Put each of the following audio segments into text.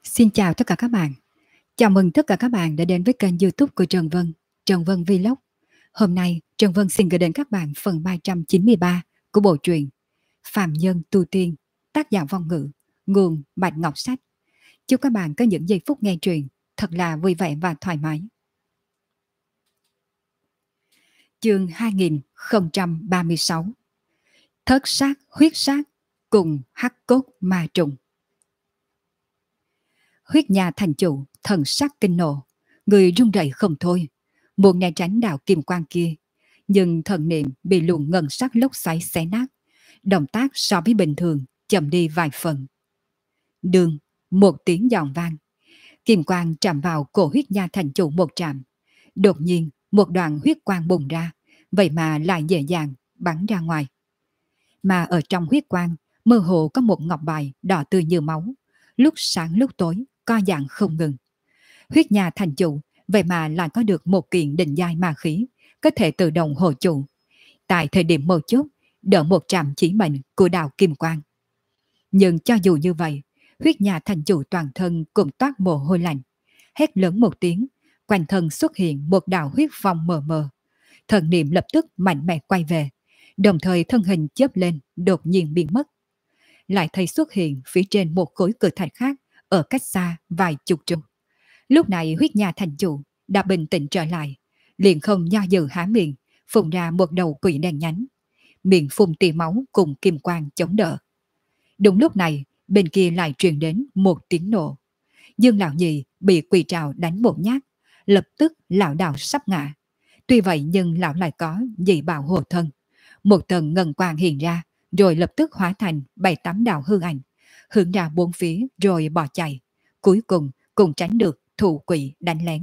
Xin chào tất cả các bạn. Chào mừng tất cả các bạn đã đến với kênh YouTube của Trần Vân, Trần Vân Vlog. Hôm nay, Trần Vân xin gửi đến các bạn phần 393 của bộ truyện Phàm Nhân Tu Tiên, tác giả Vong Ngữ, nguồn Bạch Ngọc Sách. Chúc các bạn có những giây phút nghe truyện thật là vui vẻ và thoải mái. Chương 2036. Thất sát, huyết sát cùng hắc cốt ma trùng. Huyết nhà thành chủ thần sắc kinh nộ, người run rẩy không thôi, muốn né tránh đạo kim quang kia, nhưng thần niệm bị luồng ngân sắc lốc xoáy xé nát, động tác so với bình thường chậm đi vài phần. Đường, một tiếng giòn vang, kim quang chạm vào cổ huyết nha thành chủ một chạm, đột nhiên một đoạn huyết quang bùng ra, vậy mà lại dễ dàng bắn ra ngoài. Mà ở trong huyết quang mơ hồ có một ngọc bài đỏ tươi như máu, lúc sáng lúc tối co giãn không ngừng. Huyết nhà thành chủ vậy mà lại có được một kiện định giai ma khí, có thể tự động hộ chủ. Tại thời điểm mấu chốt, đỡ một trạm chỉ mệnh của đạo kim quang. Nhưng cho dù như vậy, huyết nhà thành chủ toàn thân cũng toát mồ hôi lạnh. Hét lớn một tiếng, quanh thân xuất hiện một đạo huyết phong mờ mờ. Thần niệm lập tức mạnh mẽ quay về, đồng thời thân hình chớp lên, đột nhiên biến mất. Lại thấy xuất hiện phía trên một khối cự thạch khác, ở cách xa vài chục trượng. Lúc này huyết nhà thành chủ đã bình tĩnh trở lại, liền không do dự há miệng, phun ra một đầu quỷ đen nhánh. Miệng phun tia máu cùng kim quang chống đỡ. Đúng lúc này, bên kia lại truyền đến một tiếng nổ. Dương lão nhị bị quỷ trào đánh một nhát, lập tức lão đảo sắp ngã. Tuy vậy nhưng lão lại có dị bảo hộ thân. Một tầng ngân quang hiện ra, rồi lập tức hóa thành 7-8 đạo hư ảnh, hướng ra bốn phía rồi bỏ chạy. Cuối cùng cũng tránh được thủ quỷ đánh lén.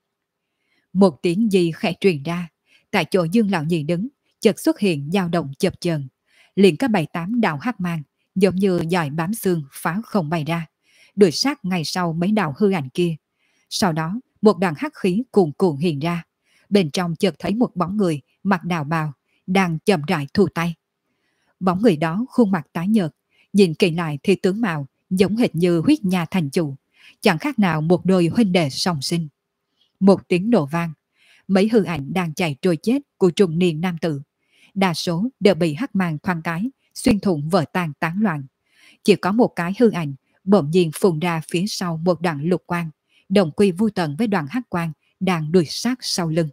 Một tiếng gì khẽ truyền ra, tại chỗ Dương lão nhị đứng, chợt xuất hiện dao động chập chờn, liền có 7-8 đạo hắc mang, giống như dòi bám xương phá không bay ra, đuổi sát ngay sau mấy đạo hư ảnh kia. Sau đó, một đoàn hắc khí cuồn cuộn hiện ra, bên trong chợt thấy một bóng người mặc đạo bào đang chậm rãi thu tay. Bóng người đó khuôn mặt tái nhợt, nhìn kỹ lại thì tướng mạo giống hệt như huyết nhà thành chủ, chẳng khác nào một đôi huynh đệ song sinh. Một tiếng nổ vang, mấy hư ảnh đang chạy trôi chết của trung niên nam tử, đa số đều bị hắc mang thoáng cái xuyên thủng vỡ tan tán loạn. Chỉ có một cái hư ảnh bỗng nhiên phun ra phía sau một đoạn lục quang, đồng quy vu tận với đoạn hắc quang đang đuổi sát sau lưng.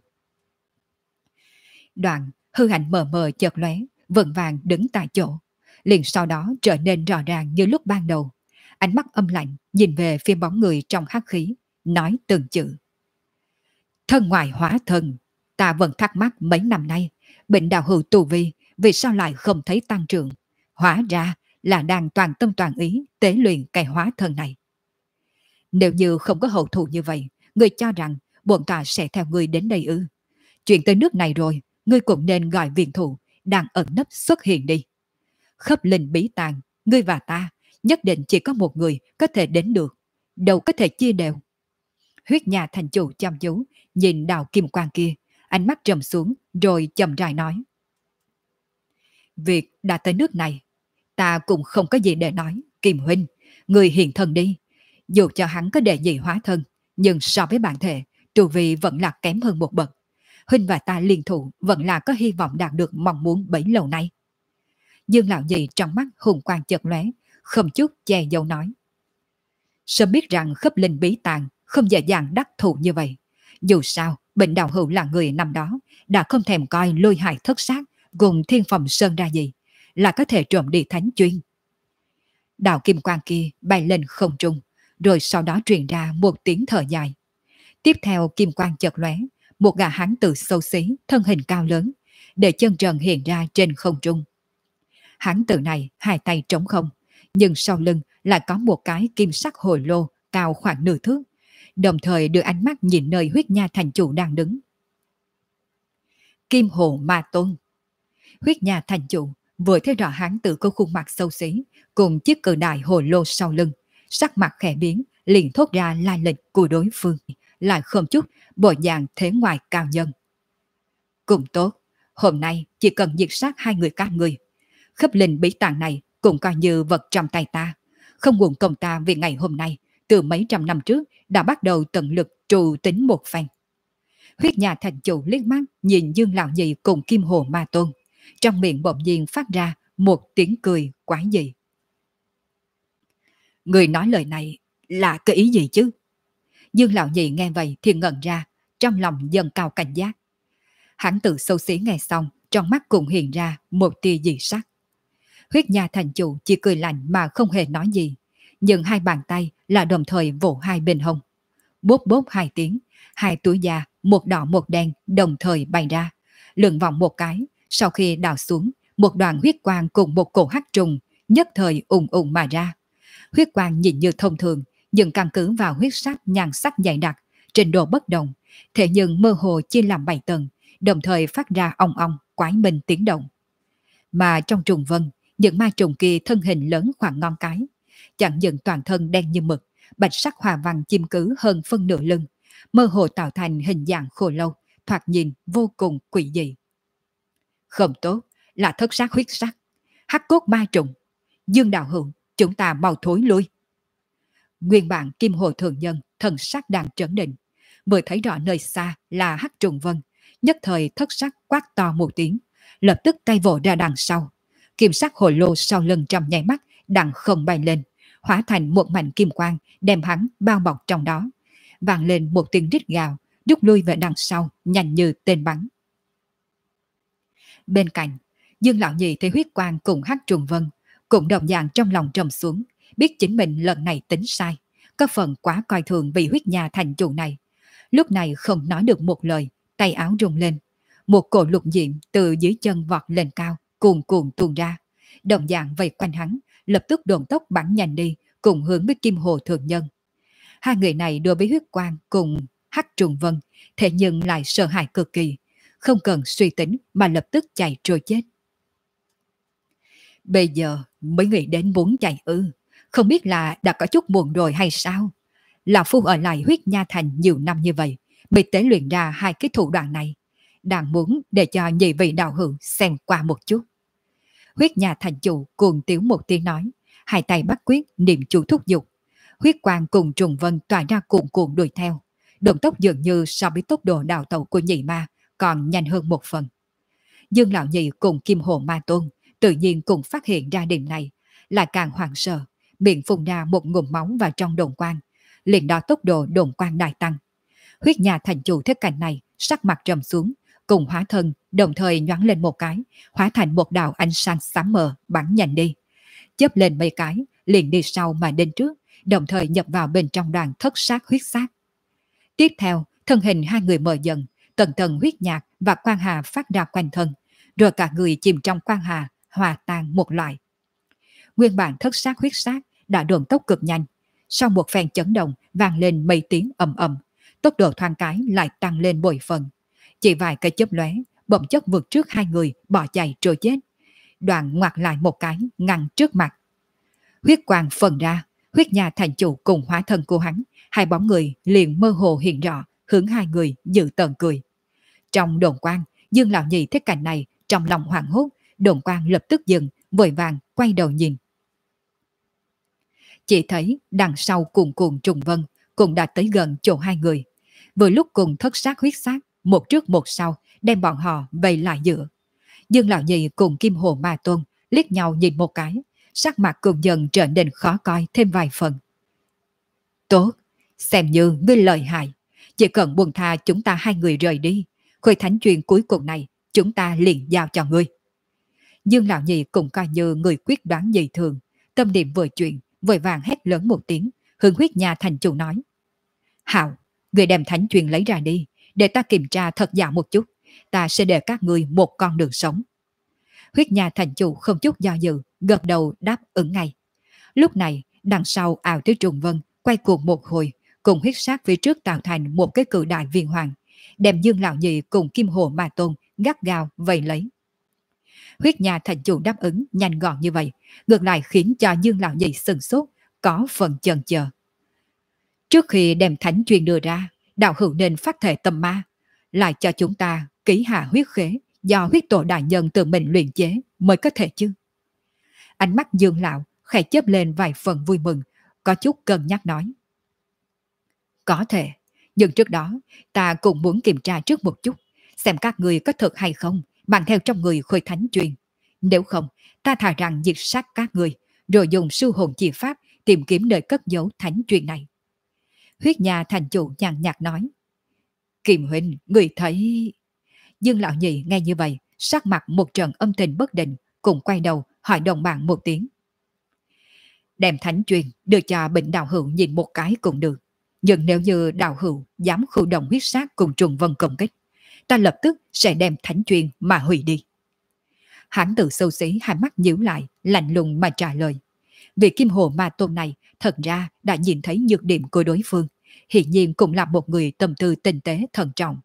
Đoạn hư ảnh mờ mờ chợt lóe, vững vàng đứng tại chỗ, liền sau đó trở nên rõ ràng như lúc ban đầu. Ánh mắt âm lạnh nhìn về phía bóng người trong hắc khí, nói từng chữ: thân ngoại hóa thân, ta vẫn thắc mắc mấy năm nay bệnh đạo hữu tu vi vì sao lại không thấy tăng trưởng, hóa ra là đang toàn tâm toàn ý tế luyện cái hóa thân này. Nếu như không có hậu thủ như vậy, người cho rằng bọn ta sẽ theo người đến đây ư? Chuyện tới nước này rồi, ngươi cũng nên gọi viện thủ đang ẩn nấp xuất hiện đi. Khắp linh bí tàng, ngươi và ta nhất định chỉ có một người có thể đến được, đâu có thể chia đều. Huyết nhà thành chủ chăm chú nhìn đạo kim quang kia, ánh mắt trầm xuống rồi chậm rãi nói: việc đã tới nước này, ta cũng không có gì để nói. Kim huynh, người hiện thân đi. Dù cho hắn có đệ nhị hóa thân, nhưng so với bản thể, tu vi vẫn là kém hơn một bậc. Huynh và ta liên thủ vẫn là có hy vọng đạt được mong muốn bấy lâu nay. Dương lão nhị trong mắt hùng quang chợt lóe, không chút che giấu nói: sớm biết rằng khớp linh bí tàng không dễ dàng đắc thủ như vậy. Dù sao, bệnh đạo hữu là người năm đó đã không thèm coi lôi hại thất sát gồm thiên phẩm sơn ra gì, là có thể trộm đi thánh chuyên. Đạo kim quang kia bay lên không trung, rồi sau đó truyền ra một tiếng thở dài. Tiếp theo kim quang chợt lóe, một gã hán tử xấu xí, thân hình cao lớn, để chân trần hiện ra trên không trung. Hán tử này hai tay trống không, nhưng sau lưng lại có một cái kim sắc hồ lô cao khoảng nửa thước, đồng thời đưa ánh mắt nhìn nơi huyết nha thành chủ đang đứng. Kim hồ ma tôn. Huyết nha thành chủ vừa thấy rõ hán tử có khuôn mặt xấu xí cùng chiếc cự đại hồ lô sau lưng, sắc mặt khẽ biến, liền thốt ra lai lịch của đối phương, lại không chút bộ dạng thế ngoài cao nhân. Cũng tốt, hôm nay chỉ cần diệt sát hai người các người, khớp linh bí tàng này cũng coi như vật trong tay ta, không nguồn công ta vì ngày hôm nay từ mấy trăm năm trước đã bắt đầu tận lực trù tính một phen. Huyết nhà thành chủ liếc mắt nhìn Dương Lão Nhị cùng Kim Hồ Ma Tôn, trong miệng bỗng nhiên phát ra một tiếng cười quái dị. Người nói lời này là cái ý gì chứ? Dương Lão Nhị nghe vậy thì ngẩn ra, trong lòng dần cao cảnh giác. Hắn tự xấu xí nghe xong, trong mắt cũng hiện ra một tia dị sắc. Huyết nhà thành chủ chỉ cười lạnh mà không hề nói gì, nhưng hai bàn tay là đồng thời vỗ hai bên hông. Bốp bốp hai tiếng, hai túi da, một đỏ một đen đồng thời bay ra, lượn vòng một cái, sau khi đào xuống, một đoàn huyết quang cùng một cổ hắc trùng nhất thời ùng ùng mà ra. Huyết quang nhìn như thông thường, nhưng căn cứ vào huyết sắc nhan sắc dày đặc, trình độ bất đồng, thế nhưng mơ hồ chia làm 7 tầng, đồng thời phát ra ong ong, quái minh tiếng động. Mà trong trùng vân, những ma trùng kia thân hình lớn khoảng ngón cái, chẳng những toàn thân đen như mực, bạch sắc hòa văn chiêm cứ hơn phân nửa lưng, mơ hồ tạo thành hình dạng khô lâu, thoạt nhìn vô cùng quỷ dị. Không tốt, là thất sắc huyết sắc, hắc cốt ma trùng. Dương đạo hữu, chúng ta mau thối lui. Nguyên bản Kim Hồ Thượng Nhân thần sắc đang trấn định, vừa thấy rõ nơi xa là hắc trùng vân, nhất thời thất sắc quát to một tiếng, lập tức tay vỗ ra đằng sau. Kim sắc hồ lô sau lưng trong nháy mắt đằng không bay lên, hóa thành một mảnh kim quang đem hắn bao bọc trong đó. Vang lên một tiếng rít gào, rút lui về đằng sau nhanh như tên bắn. Bên cạnh, Dương Lão Nhị thấy huyết quang cùng hắc trùng vân, cũng đồng dạng trong lòng trầm xuống, biết chính mình lần này tính sai, có phần quá coi thường vị huyết nhà thành chủ này. Lúc này không nói được một lời, tay áo rung lên, một cổ lục diệm từ dưới chân vọt lên cao, cuồn cuộn tuôn ra, đồng dạng vây quanh hắn, lập tức độn tốc bắn nhanh đi, cùng hướng với Kim Hồ Thượng Nhân. Hai người này đối với huyết quang cùng hắc trùng vân, thế nhưng lại sợ hãi cực kỳ, không cần suy tính mà lập tức chạy trôi chết. Bây giờ mới nghĩ đến muốn chạy ư, không biết là đã có chút buồn rồi hay sao? Lão Phu ở lại huyết nha thành nhiều năm như vậy, mới tế luyện ra hai cái thủ đoạn này, đang muốn để cho nhị vị đạo hữu xem qua một chút. Huyết nhà thành chủ cuồng tiếu một tiếng nói, hai tay bắt quyết niệm chú thúc giục. Huyết quang cùng trùng vân tỏa ra cuộn cuộn đuổi theo, động tốc dường như so với tốc độ đào tẩu của nhị ma còn nhanh hơn một phần. Dương Lão Nhị cùng Kim Hồ Ma Tôn tự nhiên cũng phát hiện ra điểm này, lại càng hoảng sợ, miệng phun ra một ngụm máu vào trong đồn quang, liền đó tốc độ đồn quang đại tăng. Huyết nhà thành chủ thấy cảnh này, sắc mặt trầm xuống, cùng hóa thân đồng thời nhoáng lên một cái, hóa thành một đạo ánh sáng xám mờ bắn nhanh đi, chớp lên mấy cái, liền đi sau mà đến trước, đồng thời nhập vào bên trong đoàn thất sát huyết sát. Tiếp theo, thân hình hai người mờ dần, tầng tầng huyết nhạt và quang hà phát ra quanh thân, rồi cả người chìm trong quang hà, hòa tan một loại. Nguyên bản thất sát huyết sát đã đồn tốc cực nhanh, sau một phen chấn động vang lên mấy tiếng ầm ầm, tốc độ thoáng cái lại tăng lên bội phần. Chỉ vài cái chớp lóe, bỗng chốc vượt trước hai người bỏ chạy trôi chết. Đoàn ngoặt lại một cái ngăn trước mặt. Huyết quang phần ra, huyết nhà thành chủ cùng hóa thân của hắn, hai bóng người liền mơ hồ hiện rõ, hướng hai người dự tợn cười. Trong đồn quang, Dương Lão Nhị thấy cảnh này, trong lòng hoảng hốt, đồn quang lập tức dừng, vội vàng quay đầu nhìn. Chỉ thấy đằng sau cuồn cuộn trùng vân cũng đã tới gần chỗ hai người. Vừa lúc cùng thất sát huyết sát, một trước một sau, đem bọn họ vây lại giữa. Dương Lão Nhị cùng Kim Hồ Ma Tôn liếc nhau nhìn một cái, sắc mặt cũng dần trở nên khó coi thêm vài phần. Tốt, xem như ngươi lợi hại, chỉ cần buông tha chúng ta hai người rời đi, khối thánh truyền cuối cùng này chúng ta liền giao cho ngươi. Dương Lão Nhị cũng coi như người quyết đoán dị thường, tâm niệm vừa chuyện, vội vàng hét lớn một tiếng, hướng huyết nhà thành chủ nói: Hảo, người đem thánh truyền lấy ra đi, để ta kiểm tra thật giả một chút, ta sẽ để các ngươi một con đường sống. Huyết nhà thành chủ không chút do dự, gật đầu đáp ứng ngay. Lúc này, đằng sau ảo tới trùng vân, quay cuồng một hồi, cùng huyết sát phía trước tạo thành một cái cự đại viên hoàng, đem Dương Lão Nhị cùng Kim Hồ Ma Tôn gắt gao vây lấy. Huyết nhà thành chủ đáp ứng nhanh gọn như vậy, ngược lại khiến cho Dương Lão Nhị sừng sốt, có phần chần chờ. Trước khi đem thánh truyền đưa ra, đạo hữu nên phát thể tâm ma, lại cho chúng ta ký hạ huyết khế do huyết tổ đại nhân tự mình luyện chế mới có thể chứ. Ánh mắt Dương Lão khẽ chớp lên vài phần vui mừng, có chút cân nhắc nói: Có thể, nhưng trước đó ta cũng muốn kiểm tra trước một chút, xem các người có thật hay không, mang theo trong người khôi thánh truyền. Nếu không, ta thà rằng diệt sát các người, rồi dùng sư hồn chi pháp tìm kiếm nơi cất giấu thánh truyền này. Huyết nhà thành chủ nhàn nhạt nói. Kim huynh, người thấy... Dương lão nhị nghe như vậy, sắc mặt một trận âm tình bất định, cùng quay đầu hỏi đồng bạn một tiếng. Đem thánh truyền đưa cho Bệnh Đạo Hữu nhìn một cái cũng được. Nhưng nếu như Đạo Hữu dám khử động huyết sát cùng trùng vân công kích, ta lập tức sẽ đem thánh truyền mà hủy đi. Hán tử sâu xí hai mắt nhíu lại, lạnh lùng mà trả lời. Vị Kim Hồ Ma Tôn này thật ra đã nhìn thấy nhược điểm của đối phương, hiển nhiên cũng là một người tâm tư tinh tế thận trọng.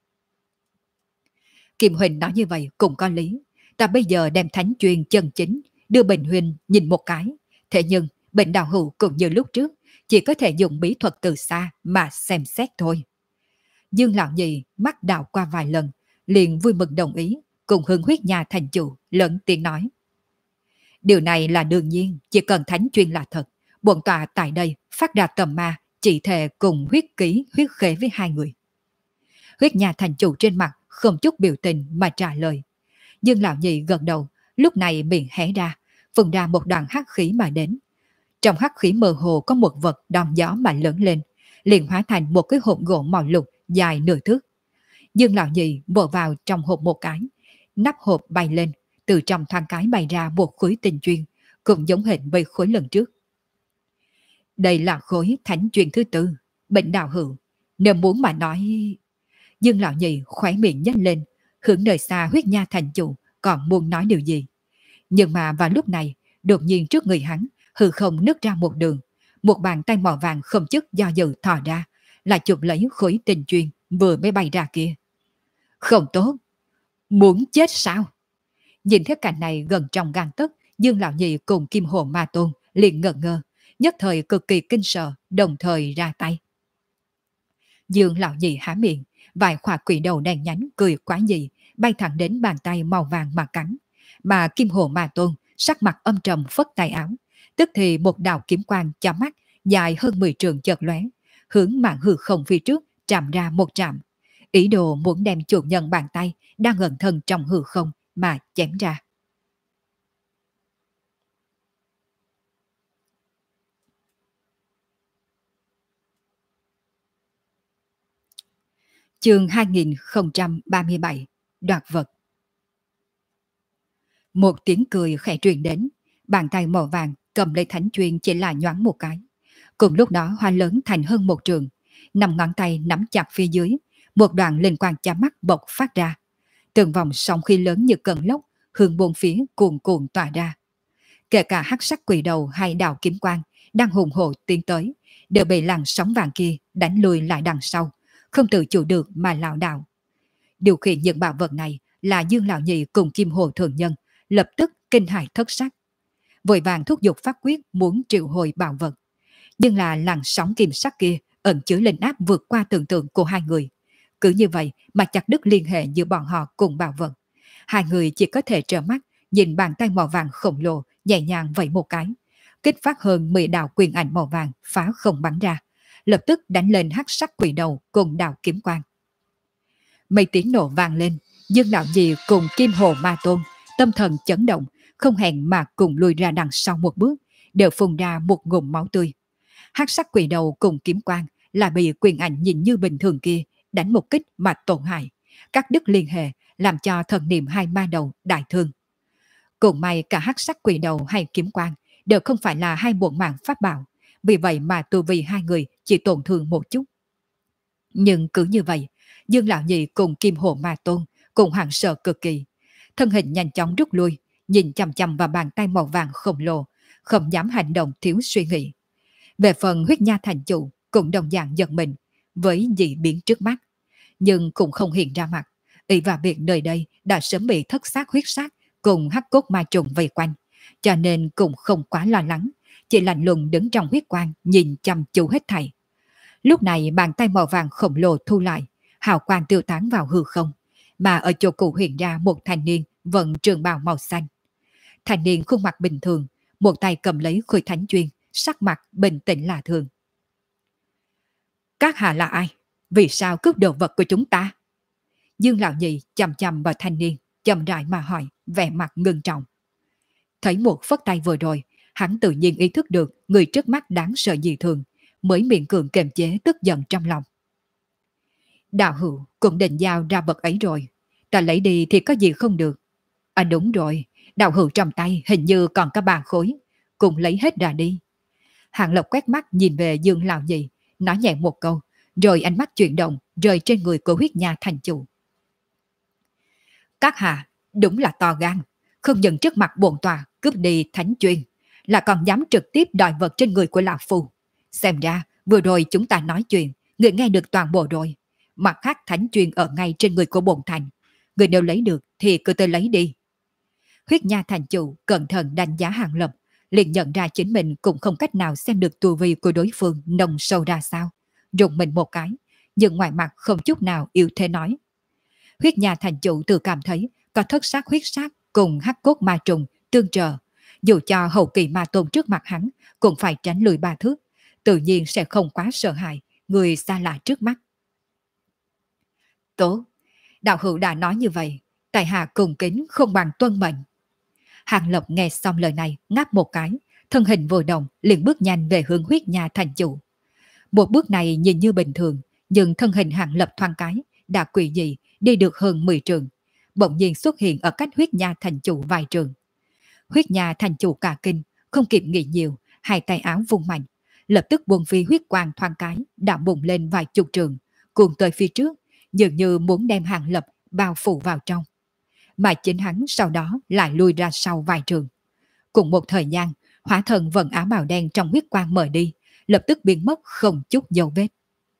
Kim Huỳnh nói như vậy cũng có lý. Ta bây giờ đem thánh truyền chân chính đưa Bình Huỳnh nhìn một cái. Thế nhưng Bệnh Đạo Hữu cũng như lúc trước, chỉ có thể dùng bí thuật từ xa mà xem xét thôi. Dương lão nhị mắt đảo qua vài lần, liền vui mừng đồng ý, cùng Hưng Huyết nhà thành chủ lớn tiếng nói. Điều này là đương nhiên, chỉ cần thánh truyền là thật. Bổn tọa tại đây phát ra tầm ma, chỉ thề cùng huyết ký huyết khế với hai người. Huyết nhà thành chủ trên mặt không chút biểu tình mà trả lời. Dương lão nhị gật đầu, lúc này miệng hé ra, phun ra một đoàn hắc khí mà đến. Trong hắc khí mơ hồ có một vật đòn gió mà lớn lên, liền hóa thành một cái hộp gỗ màu lục dài nửa thước. Dương lão nhị vội vào trong hộp một cái, nắp hộp bay lên, từ trong thoáng cái bay ra một khối tinh chuyên, cũng giống hệt với khối lần trước. Đây là khối thánh chuyên thứ tư, Bệnh Đạo Hữu. Nếu muốn mà nói... Dương lão nhị khóe miệng nhếch lên, hướng nơi xa Huyết nha thành chủ còn muốn nói điều gì. Nhưng mà vào lúc này, đột nhiên trước người hắn, hư không nứt ra một đường. Một bàn tay màu vàng không chức do dự thò ra, là chụp lấy khối tinh chuyên vừa mới bay ra kia. Không tốt, muốn chết sao? Nhìn thấy cảnh này gần trong gang tấc, Dương lão nhị cùng Kim Hồ Ma Tôn liền ngẩn ngơ, nhất thời cực kỳ kinh sợ, đồng thời ra tay. Dương lão nhị há miệng, vài khỏa quỷ đầu đen nhánh cười quá dị, bay thẳng đến bàn tay màu vàng mà cắn. Mà Kim Hồ Ma Tôn sắc mặt âm trầm phất tay áo, tức thì một đạo kiếm quang chói mắt dài hơn 10 trường chợt lóe, hướng mạng hư không phía trước chạm ra một chạm, ý đồ muốn đem chủ nhân bàn tay đang ẩn thân trong hư không mà chém ra. Chương 2037 Đoạt vật. Một tiếng cười khẽ truyền đến, bàn tay màu vàng cầm lấy thánh chuyên chỉ là nhoáng một cái. Cùng lúc đó hoa lớn thành hơn một trường, 5 ngón tay nắm chặt phía dưới, một đoạn linh quang chói mắt bộc phát ra. Từng vòng sóng khí lớn như cơn lốc hướng bốn phía cuồn cuộn tỏa ra. Kể cả hắc sắc quỷ đầu hay đạo kiếm quang đang hùng hổ tiến tới, đều bị làn sóng vàng kia đánh lùi lại đằng sau, không tự chủ được mà lảo đảo. Điều khiển những bảo vật này là Dương lão nhị cùng Kim Hồ thường nhân, lập tức kinh hãi thất sắc, vội vàng thúc giục pháp quyết muốn triệu hồi bảo vật. Nhưng là làn sóng kim sắc kia ẩn chứa linh áp vượt qua tưởng tượng của hai người. Cứ như vậy mà chặt đứt liên hệ giữa bọn họ cùng bảo vật. Hai người chỉ có thể trợn mắt nhìn bàn tay màu vàng khổng lồ nhẹ nhàng vẫy một cái, kích phát hơn 10 đạo quyền ảnh màu vàng phá không bắn ra, lập tức đánh lên hắc sắc quỷ đầu cùng đạo kiếm quang. Mấy tiếng nổ vang lên, Dương lão nhị cùng Kim Hồ Ma Tôn tâm thần chấn động, không hẹn mà cùng lùi ra đằng sau một bước, đều phun ra một ngụm máu tươi. Hắc sắc quỷ đầu cùng kiếm quang là bị quyền ảnh nhìn như bình thường kia đánh một kích mà tổn hại, cắt đứt liên hệ, làm cho thần niệm hai ma đầu đại thương. Cũng may cả hắc sắc quỷ đầu hay kiếm quang đều không phải là hai bộ mạng pháp bảo, vì vậy mà tu vi hai người chỉ tổn thương một chút. Nhưng cứ như vậy, Dương lão nhị cùng Kim Hồ Ma Tôn cùng hoảng sợ cực kỳ, thân hình nhanh chóng rút lui, nhìn chằm chằm vào bàn tay màu vàng khổng lồ, không dám hành động thiếu suy nghĩ. Về phần Huyết nha thành chủ cũng đồng dạng giật mình với dị biến trước mắt, nhưng cũng không hiện ra mặt, ỷ vào việc nơi đây đã sớm bị thất xác huyết sát cùng hắc cốt ma trùng vây quanh, cho nên cũng không quá lo lắng, chỉ lạnh lùng đứng trong huyết quang nhìn chăm chú hết thảy. Lúc này bàn tay màu vàng khổng lồ thu lại, hào quang tiêu tán vào hư không, mà ở chỗ cụ hiện ra một thanh niên vận trường bào màu xanh. Thanh niên khuôn mặt bình thường, một tay cầm lấy khôi thánh chuyên, sắc mặt bình tĩnh lạ thường. Các hạ là ai? Vì sao cướp đồ vật của chúng ta? Dương lão nhị chằm chằm vào thanh niên, chậm rãi mà hỏi, vẻ mặt ngưng trọng. Thấy một phất tay vừa rồi, hắn tự nhiên ý thức được người trước mắt đáng sợ dị thường, mới miễn cường kiềm chế tức giận trong lòng. Đạo hữu cũng định giao ra vật ấy rồi, ta lấy đi thì có gì không được. À đúng rồi, đạo hữu trong tay hình như còn có 3 khối, cùng lấy hết ra đi. Hàng Lập quét mắt nhìn về Dương lão nhị, nói nhẹ một câu, rồi ánh mắt chuyển động rơi trên người của huyết nha thành chủ. Các hạ đúng là to gan, không nhận trước mặt bổn tòa cướp đi thánh chuyên, là còn dám trực tiếp đòi vật trên người của lão phu. Xem ra vừa rồi chúng ta nói chuyện, người nghe được toàn bộ rồi. Mặt khác thánh chuyên ở ngay trên người của bổn thành, người nếu lấy được thì cứ tới lấy đi. Huyết nha thành chủ cẩn thận đánh giá Hàng Lập, liền nhận ra chính mình cũng không cách nào xem được tu vi của đối phương nồng sâu ra sao, rùng mình một cái, nhưng ngoài mặt không chút nào yếu thế nói. Huyết nha thành chủ tự cảm thấy có thất sát huyết sát cùng hắc cốt ma trùng tương trợ, dù cho hậu kỳ ma tôn trước mặt hắn cũng phải tránh lùi 3 thước, tự nhiên sẽ không quá sợ hãi người xa lạ trước mắt. Tốt, đạo hữu đã nói như vậy, tại hạ cùng kính không bằng tuân mệnh. Hàng Lập nghe xong lời này ngáp một cái, thân hình vừa động liền bước nhanh về hướng huyết nha thành chủ. Một bước này nhìn như bình thường, nhưng thân hình Hàng Lập thoáng cái đã quỷ dị đi được hơn 10 trường, bỗng nhiên xuất hiện ở cách huyết nha thành chủ vài trường. Huyết nha thành chủ cả kinh, không kịp nghĩ nhiều, hai tay áo vung mạnh, lập tức buông phi huyết quang thoáng cái đã bùng lên vài chục trường, cuồng tới phía trước, dường như muốn đem Hàng Lập bao phủ vào trong. Mà chính hắn sau đó lại lui ra sau vài trường. Cùng một thời gian, hỏa thần vận áo bào đen trong huyết quang mở đi, lập tức biến mất không chút dấu vết.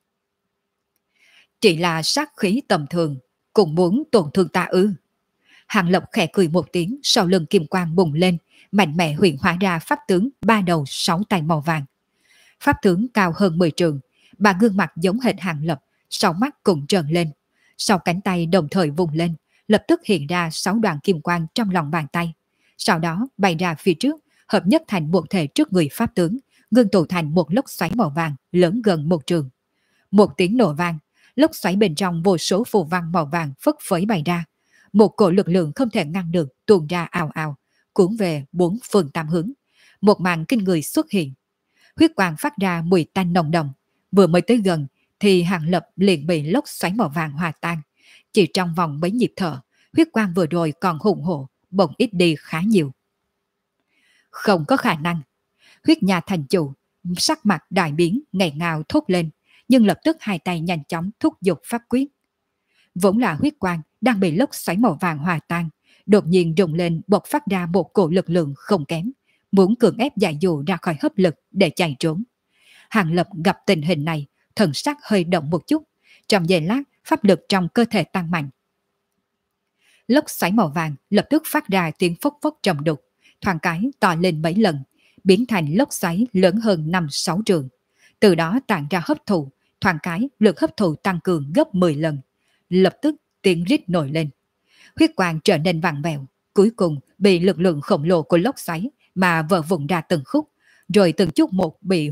Chỉ là sát khí tầm thường, cũng muốn tổn thương ta ư? Hàng Lập khẽ cười một tiếng, sau lưng kim quang bùng lên, mạnh mẽ huyện hóa ra pháp tướng 3 đầu 6 tay màu vàng. Pháp tướng cao hơn 10 trường, bà gương mặt giống hệt Hàng Lập, sau mắt cũng trợn lên. Sau cánh tay đồng thời vùng lên, lập tức hiện ra 6 đoạn kim quang trong lòng bàn tay. Sau đó bay ra phía trước, hợp nhất thành một thể trước người pháp tướng, ngưng tụ thành một lốc xoáy màu vàng lớn gần một trường. Một tiếng nổ vang, lốc xoáy bên trong vô số phù văn màu vàng phất phới bay ra. Một cổ lực lượng không thể ngăn được tuôn ra ào ào, cuốn về 4 phương tám hướng. Một màn kinh người xuất hiện. Huyết quang phát ra mùi tanh nồng đậm. Vừa mới tới gần thì Hàng Lập liền bị lốc xoáy màu vàng hòa tan. Chỉ trong vòng mấy nhịp thở, huyết quang vừa rồi còn hùng hổ, bỗng ít đi khá nhiều. Không có khả năng. Huyết nha thành chủ, sắc mặt đại biến, ngày ngào thốt lên, nhưng lập tức hai tay nhanh chóng thúc giục pháp quyết. Vốn là huyết quang đang bị lốc xoáy màu vàng hòa tan, đột nhiên rung lên bộc phát ra một cổ lực lượng không kém, muốn cưỡng ép giải dụ ra khỏi hấp lực để chạy trốn. Hàng Lập gặp tình hình này, thần sắc hơi động một chút, trong giây lát pháp lực trong cơ thể tăng mạnh. Lốc xoáy màu vàng lập tức phát ra tiếng phốc phốc trầm đục, thoáng cái to lên mấy lần, biến thành lốc xoáy lớn hơn 5-6 trường. Từ đó tản ra hấp thụ, thoáng cái lực hấp thụ tăng cường gấp 10 lần. Lập tức tiếng rít nổi lên. Huyết quang trở nên vàng vẹo, cuối cùng bị lực lượng khổng lồ của lốc xoáy mà vỡ vụn ra từng khúc, rồi từng chút một bị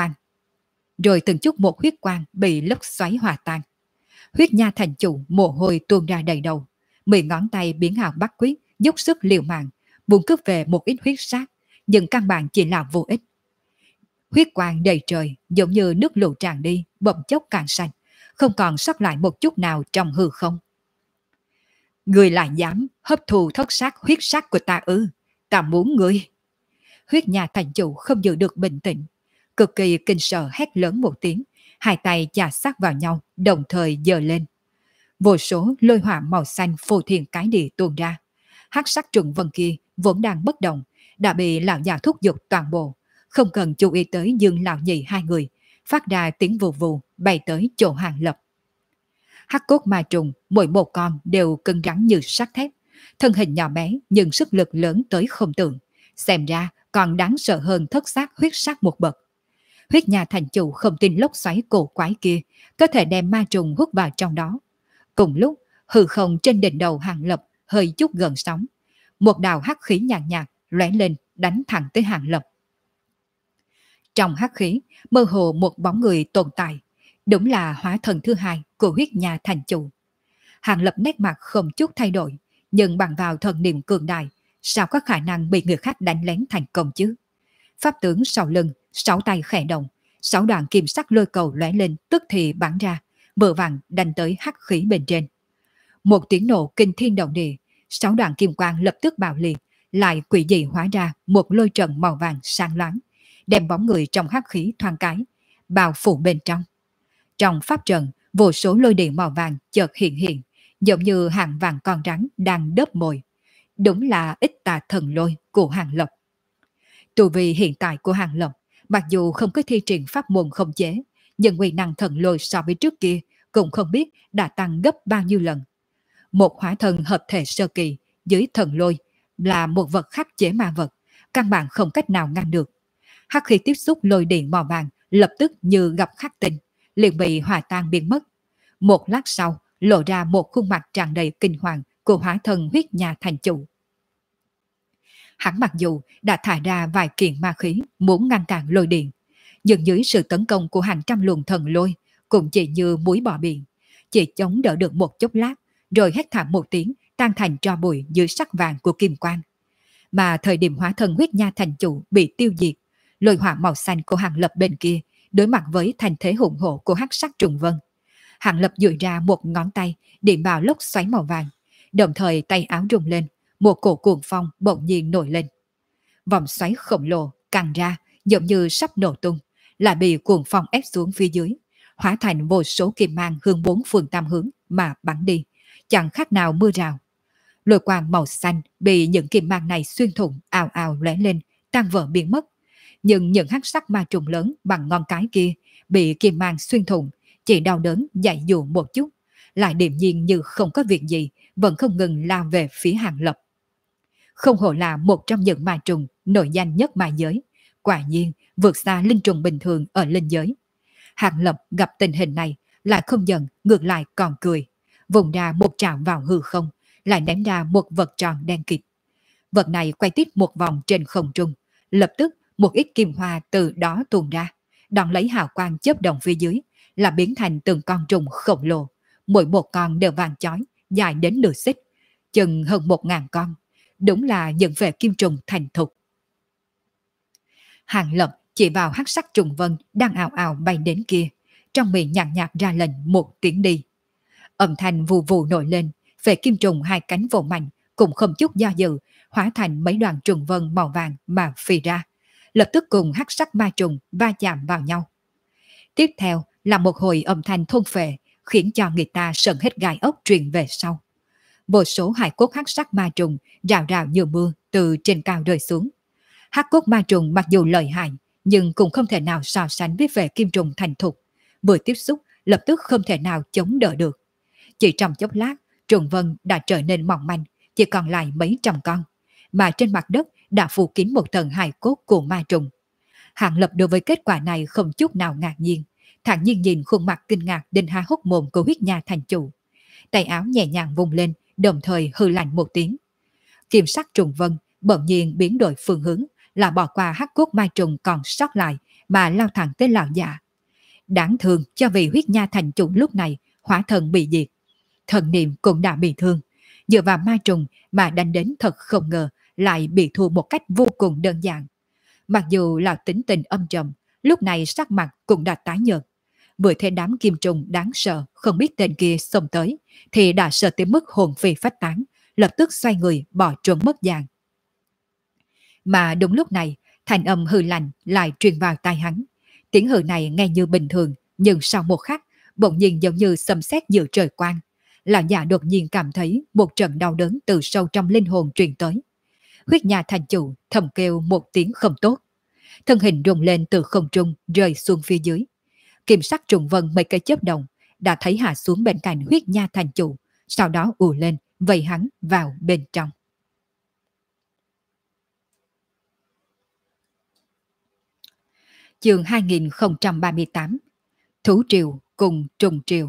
huyết quang bị lốc xoáy hòa tan. Huyết nha thành chủ mồ hôi tuôn ra đầy đầu, 10 ngón tay biến hào bắt quyết, dốc sức liều mạng, muốn cướp về một ít huyết sát, nhưng căn bản chỉ là vô ích. Huyết quang đầy trời giống như nước lũ tràn đi, bỗng chốc cạn sạch, không còn sót lại một chút nào trong hư không. Người lại dám hấp thụ thất sát huyết sát của ta ư? Ta muốn ngươi. Huyết nha thành chủ không giữ được bình tĩnh, cực kỳ kinh sợ hét lớn một tiếng, hai tay chà sát vào nhau, đồng thời giơ lên. Vô số lôi hỏa màu xanh phô thiên cái địa tuôn ra. Hắc sắc trùng vân kia vốn đang bất động, đã bị lão già thúc giục toàn bộ, không cần chú ý tới Dương lão nhị hai người, phát ra tiếng vù vù bay tới chỗ Hàng Lập. Hắc cốt ma trùng mỗi một con đều cứng rắn như sắt thép, thân hình nhỏ bé nhưng sức lực lớn tới không tưởng, xem ra còn đáng sợ hơn thất sát huyết sát một bậc. Huyết nha thành chủ không tin lốc xoáy cổ quái kia có thể đem ma trùng hút vào trong đó. Cùng lúc, hư không trên đỉnh đầu Hàng Lập hơi chút gần sóng, một đạo hắc khí nhàn nhạt lóe lên đánh thẳng tới Hàng Lập. Trong hắc khí mơ hồ một bóng người tồn tại, Đúng là hóa thần thứ hai của huyết nhà thành chủ. Hàng Lập nét mặt không chút thay đổi, nhưng bằng vào thần niệm cường đại, sao có khả năng bị người khác đánh lén thành công chứ? Pháp tướng sau lưng, sáu tay khẽ động, sáu đoạn kim sắc lôi cầu lóe lên tức thì bắn ra, bờ vàng đánh tới hắc khí bên trên. Một tiếng nổ kinh thiên động địa, sáu đoạn kim quang lập tức bạo liệt, lại quỷ dị hóa ra một lôi trận màu vàng sáng loáng, đem bóng người trong hắc khí thoáng cái, bao phủ bên trong. Trong pháp trận, vô số lôi điện màu vàng chợt hiện hiện, giống như hàng vàng con rắn đang đớp mồi. Đúng là ít tà thần lôi của Hàng Lập. Tu vi hiện tại của Hàng Lập, mặc dù không có thi triển pháp môn không chế, nhưng uy năng thần lôi so với trước kia cũng không biết đã tăng gấp bao nhiêu lần. Một hóa thần hợp thể sơ kỳ dưới thần lôi là một vật khắc chế ma vật, căn bản không cách nào ngăn được. Hắc khi tiếp xúc lôi điện màu vàng lập tức như gặp khắc tinh, liền bị hòa tan biến mất. Một lát sau, lộ ra một khuôn mặt tràn đầy kinh hoàng của hóa thần huyết nhà thành chủ. Hắn mặc dù đã thả ra vài kiện ma khí muốn ngăn cản lôi điện, nhưng dưới sự tấn công của hàng trăm luồng thần lôi cũng chỉ như muối bỏ biển, chỉ chống đỡ được một chốc lát, rồi hét thảm một tiếng tan thành tro bụi dưới sắc vàng của kim quang. Mà thời điểm hóa thần huyết nha thành chủ bị tiêu diệt, lôi hỏa màu xanh của Hàng Lập bên kia đối mặt với thành thế hùng hổ của hắc sắc trùng vân. Hàng Lập duỗi ra một ngón tay điểm vào lốc xoáy màu vàng, đồng thời tay áo rung lên, một cổ cuồng phong bỗng nhiên nổi lên. Vòng xoáy khổng lồ căng ra giống như sắp nổ tung, lại bị cuồng phong ép xuống phía dưới, hóa thành vô số kim mang hướng bốn phương tám hướng mà bắn đi, chẳng khác nào mưa rào. Lôi quang màu xanh bị những kim mang này xuyên thủng ào ào lóe lên, tan vỡ biến mất. Nhưng những hắc sắc ma trùng lớn bằng ngón cái kia bị kim mang xuyên thủng, chỉ đau đớn dại dụ một chút, lại điềm nhiên như không có việc gì, vẫn không ngừng lao về phía Hàng Lập. Không hổ là một trong những ma trùng nổi danh nhất ma giới, quả nhiên vượt xa linh trùng bình thường ở linh giới. Hàng Lập gặp tình hình này lại không giận, ngược lại còn cười, vùng ra một trảo vào hư không, lại ném ra một vật tròn đen kịt. Vật này quay tiếp một vòng trên không trung, lập tức một ít kim hoa từ đó tuôn ra, đón lấy hào quang chớp động phía dưới, là biến thành từng con trùng khổng lồ, mỗi một con đều vàng chói, dài đến nửa xích, chừng hơn 1.000 con. Đúng là những vệ kim trùng thành thục. Hàng Lập chỉ vào hắc sắc trùng vân đang ào ào bay đến kia, trong miệng nhàn nhạt ra lệnh một tiếng đi. Âm thanh vù vù nổi lên, vệ kim trùng hai cánh vỗ mạnh, cũng không chút do dự, hóa thành mấy đoàn trùng vân màu vàng mà phi ra, lập tức cùng hắc sắc ma trùng va chạm vào nhau. Tiếp theo là một hồi âm thanh thôn phệ, khiến cho người ta sợn hết gai ốc truyền về sau. Vô số hài cốt hắc sắc ma trùng rào rào như mưa từ trên cao rơi xuống. Hắc cốt ma trùng mặc dù lợi hại, nhưng cũng không thể nào so sánh với vệ kim trùng thành thục. Vừa tiếp xúc, lập tức không thể nào chống đỡ được. Chỉ trong chốc lát, trùng vân đã trở nên mỏng manh, chỉ còn lại mấy trăm con, mà trên mặt đất đã phủ kín một tầng hài cốt của ma trùng. Hàng Lập đối với kết quả này không chút nào ngạc nhiên, thản nhiên nhìn khuôn mặt kinh ngạc đến há hốc mồm của huyết nha thành chủ. Tay áo nhẹ nhàng vùng lên, đồng thời hư lạnh một tiếng. Kim sắc trùng vân bỗng nhiên biến đổi phương hướng, là bỏ qua hắc cốt ma trùng còn sót lại mà lao thẳng tới lão già. Đáng thương cho vị huyết nha thành chủ lúc này hóa thần bị diệt, thần niệm cũng đã bị thương, dựa vào ma trùng mà đánh đến thật không ngờ lại bị thua một cách vô cùng đơn giản. Mặc dù là tính tình âm trầm, lúc này sắc mặt cũng đã tái nhợt. Vừa thấy đám kim trùng đáng sợ không biết tên kia xông tới, thì đã sợ tới mức hồn phi phách tán, lập tức xoay người bỏ trốn mất dạng. Mà đúng lúc này, thanh âm hư lạnh lại truyền vào tai hắn. Tiếng hư này nghe như bình thường, nhưng sau một khắc, bỗng nhiên giống như sấm sét giữa trời quang. Lão già đột nhiên cảm thấy một trận đau đớn từ sâu trong linh hồn truyền tới. Huyết nhà thành chủ thầm kêu một tiếng không tốt. Thân hình rung lên từ không trung rơi xuống phía dưới. Kim sắc trùng vân mấy cây chớp động đã thấy hạ xuống bên cạnh huyết nha thành chủ, sau đó ù lên vây hắn vào bên trong. Chương 2038 Thú triều cùng trùng triều.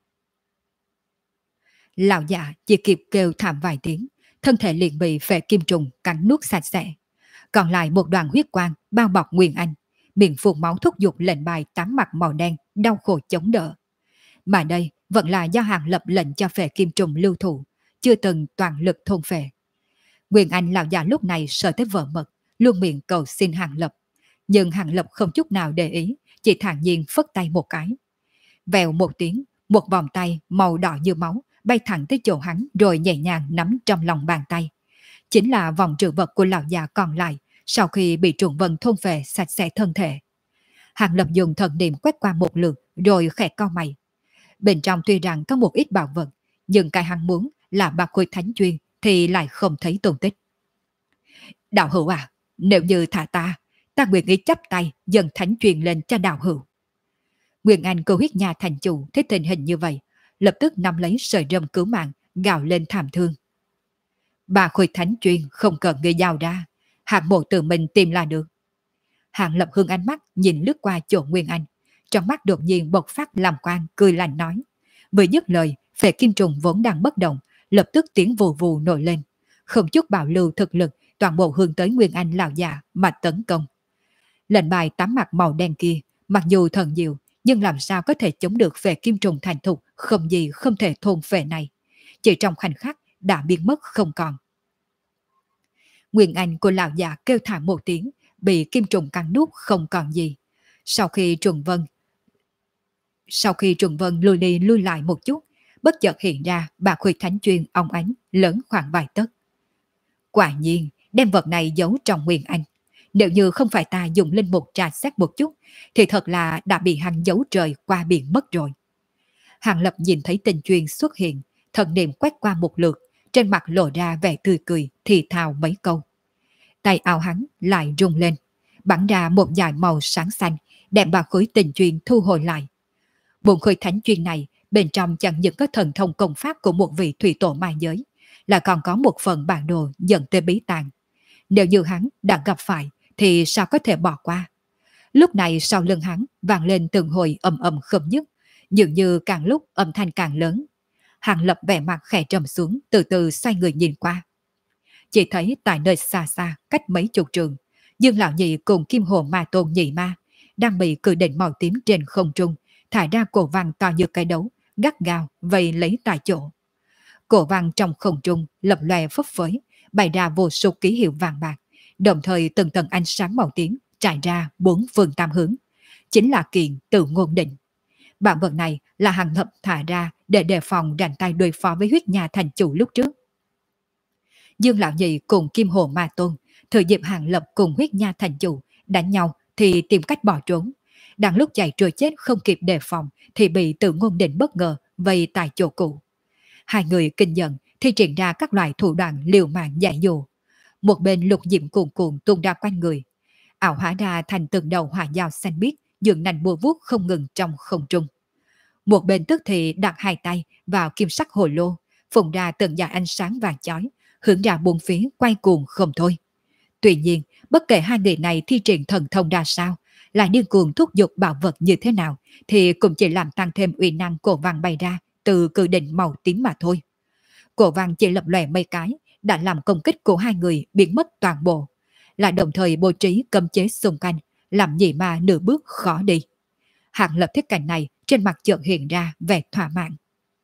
Lão già chỉ kịp kêu thảm vài tiếng, thân thể liền bị phệ kim trùng cắn nuốt sạch sẽ. Còn lại một đoàn huyết quang bao bọc Nguyên Anh, miệng phun máu thúc giục lệnh bài tám mặt màu đen, đau khổ chống đỡ. Mà đây vẫn là do Hàng Lập lệnh cho phệ kim trùng lưu thủ, chưa từng toàn lực thôn phệ. Nguyên Anh lão già lúc này sợ tới vợ mật, luôn miệng cầu xin Hàng Lập. Nhưng Hàng Lập không chút nào để ý, chỉ thản nhiên phất tay một cái. Vèo một tiếng, một vòng tay màu đỏ như máu bay thẳng tới chỗ hắn rồi nhẹ nhàng nắm trong lòng bàn tay. Chính là vòng trữ vật của lão già còn lại sau khi bị trùng vân thôn phệ sạch sẽ thân thể. Hàng Lập dùng thần niệm quét qua một lượt rồi khẽ cau mày. Bên trong tuy rằng có một ít bảo vật, nhưng cái hắn muốn là bạc khối thánh chuyên thì lại không thấy tung tích. Đạo hữu à, nếu như thả ta nguyện ý chắp tay dâng thánh truyền lên cho đạo hữu. Nguyên Anh cô huyết nhà thành chủ thấy tình hình như vậy, lập tức nắm lấy sợi rơm cứu mạng, gào lên thảm thương. Bà khối thánh truyền không cần người giao ra, hạng mộ tự mình tìm là được. Hạng Lập hướng ánh mắt nhìn lướt qua chỗ Nguyên Anh, trong mắt đột nhiên bộc phát làm quang, cười lạnh nói. Vừa dứt lời, phệ kim trùng vốn đang bất động, lập tức tiếng vù vù nổi lên, không chút bảo lưu thực lực, toàn bộ hướng tới Nguyên Anh lão già mà tấn công. Lệnh bài tám mặt màu đen kia, mặc dù thần diệu, nhưng làm sao có thể chống được phệ kim trùng thành thục không gì không thể thôn phệ này. Chỉ trong khoảnh khắc đã biến mất không còn. Nguyên Anh của lão già kêu thảm một tiếng, bị kim trùng cắn nuốt không còn gì. Sau khi trùng vân lùi đi lùi lại một chút, bất chợt hiện ra bà khuyết thánh chuyên óng ánh lớn khoảng vài tấc. Quả nhiên, đem vật này giấu trong Nguyên Anh. Nếu như không phải ta dùng linh mục tra xét một chút, thì thật là đã bị hắn giấu trời qua biển mất rồi. Hàng Lập nhìn thấy tình chuyên xuất hiện, thần niệm quét qua một lượt, trên mặt lộ ra vẻ tươi cười, thì thào mấy câu. Tay áo hắn lại rung lên, bắn ra một dải màu sáng xanh, đem bà khối tình chuyên thu hồi lại. Bốn khối thánh chuyên này, bên trong chẳng những có thần thông công pháp của một vị thủy tổ mai giới, là còn có một phần bản đồ dẫn tới bí tàng. Nếu như hắn đã gặp phải, thì sao có thể bỏ qua. Lúc này sau lưng hắn vang lên từng hồi ầm ầm không dứt, dường như càng lúc âm thanh càng lớn. Hàng Lập vẻ mặt khẽ trầm xuống, từ từ xoay người nhìn qua. Chỉ thấy tại nơi xa xa, cách mấy chục trường, Dương Lão Nhị cùng Kim Hồ Ma Tôn Nhị Ma đang bị cự đỉnh màu tím trên không trung thải ra cổ vàng to như cái đấu, gắt gao vây lấy tại chỗ. Cổ vàng trong không trung lập lòe phấp phới, bày ra vô số ký hiệu vàng bạc, đồng thời từng tầng ánh sáng màu tím trải ra bốn phương tám hướng. Chính là kiện Tự Ngôn Định. Bản vật này là Hàng Lập thả ra để đề phòng rảnh tay đối phó với huyết nhà thành chủ lúc trước. Dương Lão Nhị cùng Kim Hồ Ma Tôn thời dịp Hàng Lập cùng huyết nha thành chủ đánh nhau thì tìm cách bỏ trốn. Đang lúc chạy trôi chết không kịp đề phòng thì bị Tự Ngôn Định bất ngờ vây tại chỗ cũ. Hai người kinh giận thì triển ra các loại thủ đoạn liều mạng dạy dỗ. Một bên lục diệm cuồn cuộn tung ra quanh người, ảo hóa ra thành từng đầu hỏa dao xanh biếc, dường nành bùa vuốt không ngừng trong không trung. Một bên tức thì đặt hai tay vào kim sắc hồ lô, phun ra từng dải ánh sáng vàng chói, hướng ra bốn phía quay cuồng không thôi. Tuy nhiên, bất kể hai người này thi triển thần thông ra sao, là điên cuồng thúc giục bảo vật như thế nào, thì cũng chỉ làm tăng thêm uy năng cổ vàng bay ra từ cự đỉnh màu tím mà thôi. Cổ vàng chỉ lập lòe mấy cái, đã làm công kích của hai người biến mất toàn bộ, là đồng thời bố trí cấm chế xung quanh, làm Nhị Ma nửa bước khó đi. Hàng Lập thấy cảnh này, trên mặt chợt hiện ra vẻ thỏa mãn.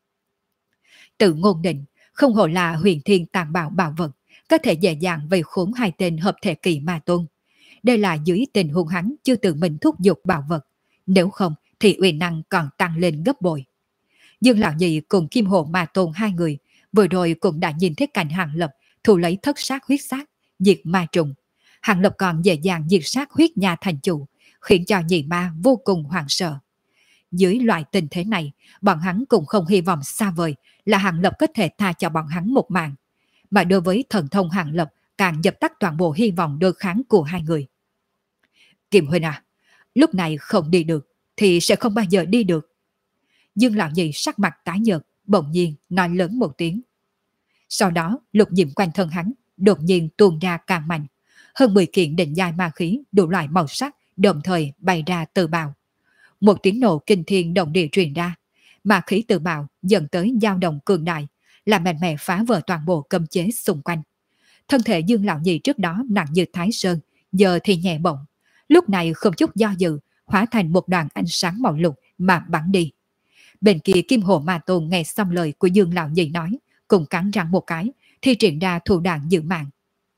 Tự Ngôn Định không hổ là huyền thiên tàn bạo bảo vật, có thể dễ dàng vây khốn hai tên hợp thể kỳ ma tôn. Đây là dưới tình huống hắn chưa tự mình thúc giục bảo vật, nếu không thì uy năng còn tăng lên gấp bội. Dương Lão Nhị cùng Kim Hồ Ma Tôn hai người vừa rồi cũng đã nhìn thấy cảnh Hàng Lập thu lấy thất sát huyết sát, diệt ma trùng. Hàng Lập còn dễ dàng diệt sát huyết nhà thành chủ, khiến cho Nhị Ma vô cùng hoảng sợ. Dưới loại tình thế này, bọn hắn cũng không hy vọng xa vời là Hàng Lập có thể tha cho bọn hắn một mạng. Mà đối với thần thông Hàng Lập càng dập tắt toàn bộ hy vọng đối kháng của hai người. Kim Huynh à, lúc này không đi được thì sẽ không bao giờ đi được. Dương Lão Nhị sắc mặt tái nhợt, bỗng nhiên nói lớn một tiếng. Sau đó lục diệm quanh thân hắn đột nhiên tuôn ra càng mạnh, hơn 10 kiện định giai ma khí đủ loại màu sắc đồng thời bay ra từ bào. Một tiếng nổ kinh thiên động địa truyền ra, ma khí từ bào dẫn tới dao động cường đại, làm mạnh mẽ phá vỡ toàn bộ cấm chế xung quanh. Thân thể Dương Lão Nhị trước đó nặng như thái sơn, giờ thì nhẹ bỗng, lúc này không chút do dự, hóa thành một đoàn ánh sáng màu lục mà bắn đi. Bên kia Kim Hồ Ma Tôn nghe xong lời của Dương Lão Nhị nói, cùng cắn răng một cái, thì triển ra thủ đoạn giữ mạng.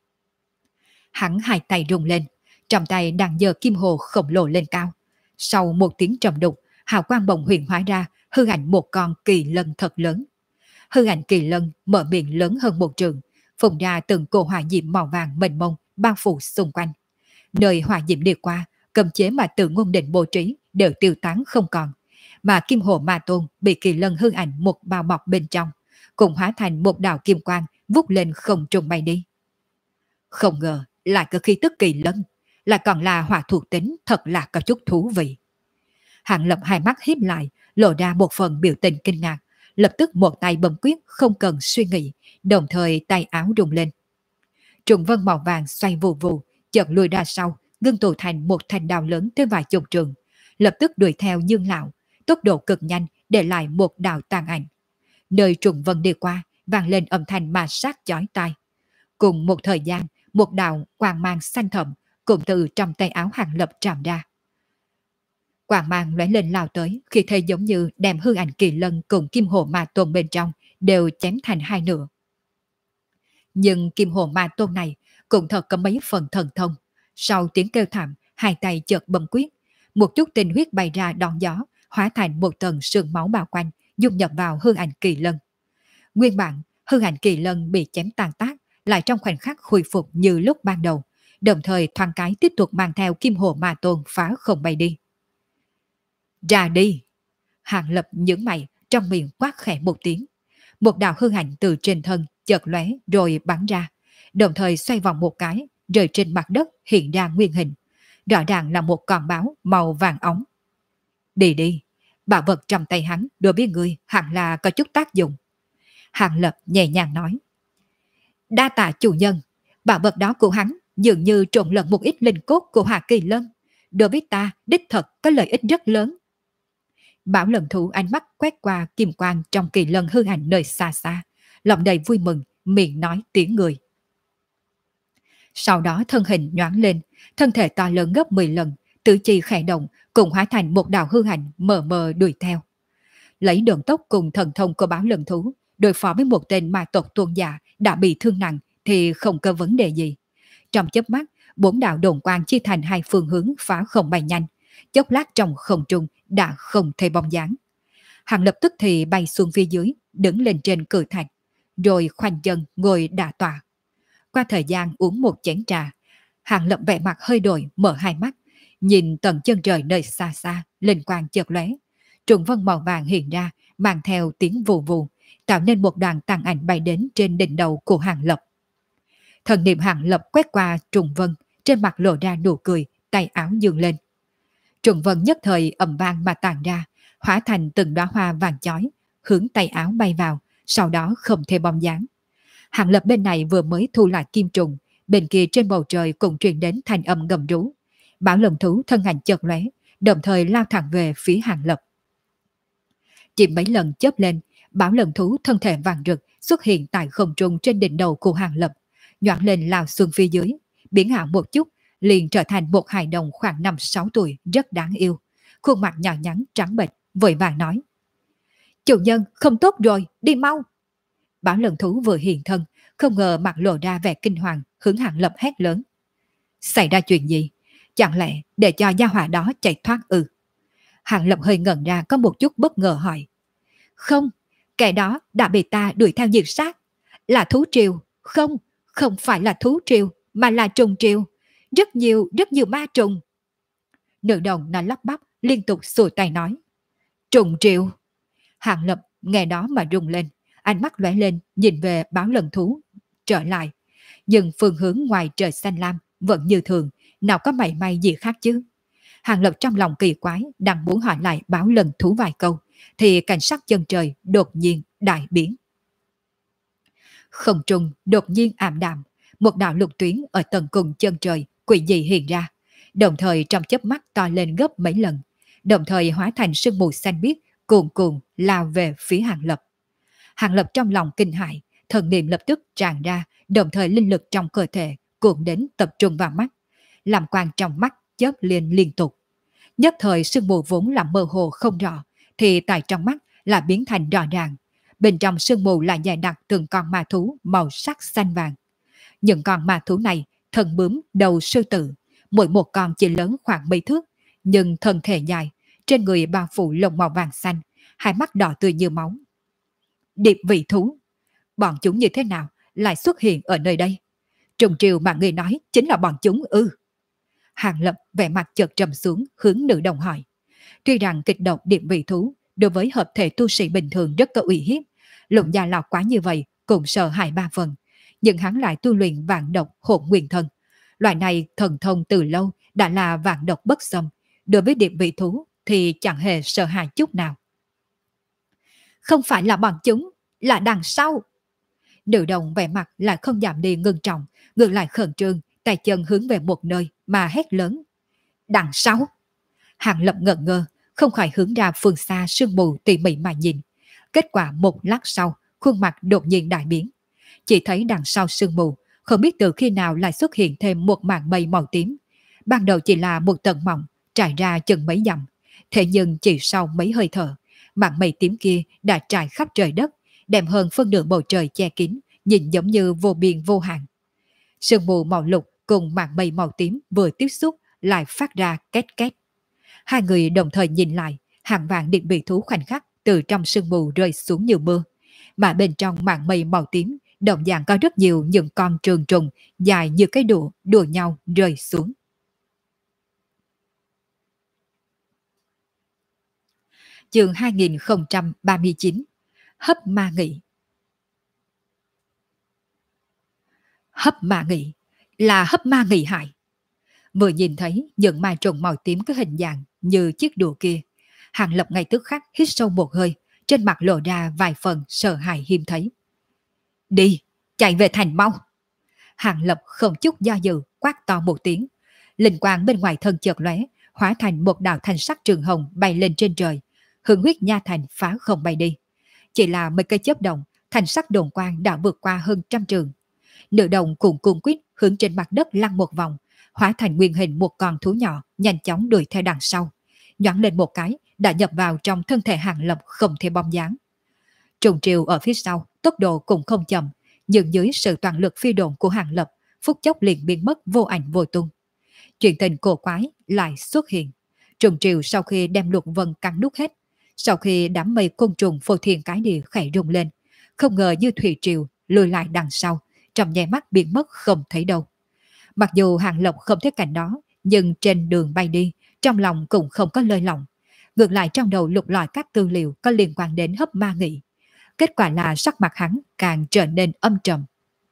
Hắn hai tay rung lên, trong tay đang giơ kim hồ khổng lồ lên cao. Sau một tiếng trầm đục, hào quang bồng huyền hóa ra, hư ảnh một con kỳ lân thật lớn. Hư ảnh kỳ lân mở miệng lớn hơn một trường, phun ra từng cỗ hỏa diệm màu vàng mênh mông bao phủ xung quanh. Nơi hỏa diệm đi qua, cấm chế mà Từ Ngôn Định bố trí đều tiêu tán không còn, mà Kim Hồ Ma Tôn bị kỳ lân hư ảnh một bao bọc bên trong, cùng hóa thành một đạo kim quang vút lên không trung bay đi. Không ngờ lại có khí tức kỳ lân, lại còn là hỏa thuộc tính, thật là có chút thú vị. Hạng Lập hai mắt híp lại, lộ ra một phần biểu tình kinh ngạc, lập tức một tay bấm quyết không cần suy nghĩ, đồng thời tay áo rung lên. Trùng vân màu vàng xoay vù vù, chợt lùi ra sau, ngưng tụ thành một thanh đao lớn tới vài chục trường, lập tức đuổi theo Dương Lão, tốc độ cực nhanh để lại một đạo tàn ảnh. Nơi trùng vân đi qua, vang lên âm thanh ma sát chói tai. Cùng một thời gian, một đạo quang mang xanh thẫm cũng từ trong tay áo Hạng Lập tràn ra. Quang mang lóe lên lao tới, khi thế giống như đem hư ảnh kỳ lân cùng Kim Hồ Ma Tôn bên trong đều chém thành hai nửa. Nhưng Kim Hồ Ma Tôn này cũng thật có mấy phần thần thông. Sau tiếng kêu thảm, hai tay chợt bấm quyết, một chút tinh huyết bay ra đón gió, hóa thành một tầng sương máu bao quanh, dung nhập vào hư ảnh kỳ lân. Nguyên bản, hư ảnh kỳ lân bị chém tàn tác, lại trong khoảnh khắc khôi phục như lúc ban đầu, đồng thời thoáng cái tiếp tục mang theo Kim Hồ Ma Tôn phá không bay đi. Ra đi! Hạng Lập nhướng mày, trong miệng quát khẽ một tiếng. Một đạo hư ảnh từ trên thân chợt lóe rồi bắn ra, đồng thời xoay vòng một cái, rơi trên mặt đất hiện ra nguyên hình. Rõ ràng là một con báo màu vàng óng. Đi đi, bảo vật trong tay hắn đối với người hẳn là có chút tác dụng. Hạng Lập nhẹ nhàng nói. Đa tạ chủ nhân, bảo vật đó của hắn dường như trộn lẫn một ít linh cốt của Hỏa Kỳ Lân. Đối với ta, đích thật có lợi ích rất lớn. Bảo Lần Thú ánh mắt quét qua kim quang trong kỳ lân hư ảnh nơi xa xa, lòng đầy vui mừng, miệng nói tiếng người. Sau đó thân hình nhoáng lên, thân thể to lớn gấp 10 lần, tứ chi khẽ động, cùng hóa thành một đạo hư ảnh mờ mờ đuổi theo. Lấy đường tốc cùng thần thông của Bảo Lần Thú, đối phó với một tên ma tộc tuôn giả đã bị thương nặng thì không có vấn đề gì. Trong chớp mắt, 4 đạo đồn quang chia thành hai phương hướng phá không bay nhanh, chốc lát trong không trung đã không thấy bóng dáng. Hạng Lập tức thì bay xuống phía dưới, đứng lên trên cự thạch, rồi khoanh chân ngồi đả tọa. Qua thời gian uống một chén trà, Hạng Lập vẻ mặt hơi đổi, mở hai mắt, nhìn tầng chân trời nơi xa xa, linh quang chợt lóe, trùng vân màu vàng hiện ra, mang theo tiếng vù vù, tạo nên một đoàn tàn ảnh bay đến trên đỉnh đầu của Hạng Lập. Thần niệm Hạng Lập quét qua trùng vân, trên mặt lộ ra nụ cười, tay áo dương lên. Trùng vân nhất thời ầm vang mà tàn ra, hóa thành từng đóa hoa vàng chói, hướng tay áo bay vào, sau đó không thêm bóng dáng. Hạng Lập bên này vừa mới thu lại kim trùng, bên kia trên bầu trời cũng truyền đến thanh âm gầm rú. Bảo Lần Thú thân ảnh chợt lóe, đồng thời lao thẳng về phía Hạng Lập. Chỉ mấy lần chớp lên, Bảo Lần Thú thân thể vàng rực xuất hiện tại không trung trên đỉnh đầu của Hạng Lập, nhoáng lên lao xuống phía dưới, biến ảo một chút, liền trở thành một hài đồng khoảng 5-6 tuổi rất đáng yêu, khuôn mặt nhỏ nhắn trắng bệch, vội vàng nói: "Chủ nhân, không tốt rồi, đi mau!" Bảo Lần Thú vừa hiện thân, không ngờ mặt lộ ra vẻ kinh hoàng, hướng Hạng Lập hét lớn: "Xảy ra chuyện gì? Chẳng lẽ để cho gia hỏa đó chạy thoát ư?" Hạng Lập hơi ngẩn ra, có một chút bất ngờ hỏi: "Không, kẻ đó đã bị ta đuổi theo diệt sát. Là thú triều, không, không phải là thú triều, mà là trùng triều. Rất nhiều ma trùng." Nữ đồng nó lắp bắp, liên tục xua tay nói: "Trùng triều." Hạng Lập nghe đó mà rung lên, ánh mắt lóe lên nhìn về Báo Lần Thú trở lại, nhưng phương hướng ngoài trời xanh lam vẫn như thường, nào có mảy may gì khác chứ. Hạng Lập trong lòng kỳ quái, đang muốn hỏi lại Báo Lần Thú vài câu, thì cảnh sắc chân trời đột nhiên đại biến. Không trung đột nhiên ảm đạm, một đạo lục tuyến ở tầng cùng chân trời quỷ dị hiện ra, đồng thời trong chớp mắt to lên gấp mấy lần, đồng thời hóa thành sương mù xanh biếc cuồn cuộn lao về phía Hạng Lập. Hạng Lập trong lòng kinh hãi, thần niệm lập tức tràn ra, đồng thời linh lực trong cơ thể cuộn đến tập trung vào mắt, làm quang trong mắt chớp liên tục. Nhất thời sương mù vốn là mơ hồ không rõ, thì tại trong mắt là biến thành rõ ràng. Bên trong sương mù là dày đặc từng con ma thú màu sắc xanh vàng. Những con ma thú này thân bướm đầu sư tử, mỗi một con chỉ lớn khoảng mấy thước, nhưng thân thể dài, trên người bao phủ lông màu vàng xanh, hai mắt đỏ tươi như máu. Điệp vị thú, bọn chúng như thế nào lại xuất hiện ở nơi đây? Trùng triều mà người nói chính là bọn chúng ư? Hàng Lập vẻ mặt chợt trầm xuống, hướng nữ đồng hỏi. Tuy rằng kịch độc điệp vị thú đối với hợp thể tu sĩ bình thường rất có uy hiếp, Lục Gia Lão quá như vậy cũng sợ hãi ba phần, nhưng hắn lại tu luyện vạn độc hỗn nguyên thân. Loại này thần thông từ lâu đã là vạn độc bất xâm, đối với điệp vị thú thì chẳng hề sợ hãi chút nào. Không phải là bọn chúng, là đằng sau. Nữ đồng vẻ mặt lại không giảm đi ngưng trọng, ngược lại khẩn trương, tay chân hướng về một nơi mà hét lớn. Đằng sau? Hàng Lập ngẩn ngơ, không khỏi hướng ra phương xa sương mù tỉ mỉ mà nhìn. Kết quả một lát sau, khuôn mặt đột nhiên đại biến. Chỉ thấy đằng sau sương mù, không biết từ khi nào lại xuất hiện thêm một màn mây màu tím. Ban đầu chỉ là một tầng mỏng, trải ra chừng mấy dặm. Thế nhưng chỉ sau mấy hơi thở, màn mây tím kia đã trải khắp trời đất, đem hơn phân nửa bầu trời che kín, nhìn giống như vô biên vô hạn. Sương mù màu lục cùng màn mây màu tím vừa tiếp xúc lại phát ra két két. Hai người đồng thời nhìn lại, hàng vạn điện bị thú khoảnh khắc từ trong sương mù rơi xuống như mưa, mà bên trong màn mây màu tím đồng dạng có rất nhiều những con trường trùng dài như cái đũa đùa nhau rơi xuống. Chương 2039 Hấp ma nghị. Hấp ma nghị là hấp ma nghị hại. Vừa nhìn thấy những ma trùng màu tím có hình dạng như chiếc đũa kia, Hàng Lập ngay tức khắc hít sâu một hơi, trên mặt lộ ra vài phần sợ hãi hiếm thấy. Đi, chạy về thành mau. Hàng Lập không chút do dự quát to một tiếng. Linh quang bên ngoài thân chợt lóe, hóa thành một đạo thanh sắc trường hồng bay lên trên trời, hướng huyết nha thành phá không bay đi. Chỉ là mấy cây chớp động, thanh sắc đồn quang đã vượt qua hơn 100 trường. Nữ đồng cùng cuồng quýt hướng trên mặt đất lăn một vòng, hóa thành nguyên hình một con thú nhỏ nhanh chóng đuổi theo đằng sau. Nhoáng lên một cái đã nhập vào trong thân thể Hàng Lập không thể bóng dáng. Trùng triều ở phía sau tốc độ cũng không chậm, nhưng dưới sự toàn lực phi độn của Hàng Lập, phút chốc liền biến mất vô ảnh vô tung. Chuyện tình cổ quái lại xuất hiện. Trùng triều sau khi đem Lục Vân cắn nuốt hết, sau khi đám mây côn trùng phô thiên cái địa khẽ rung lên, không ngờ như thủy triều lùi lại đằng sau, trong nháy mắt biến mất không thấy đâu. Mặc dù Hàng Lập không thấy cảnh đó, nhưng trên đường bay đi, trong lòng cũng không có lơi lỏng. Ngược lại trong đầu lục lọi các tư liệu có liên quan đến hấp ma nghị. Kết quả là sắc mặt hắn càng trở nên âm trầm.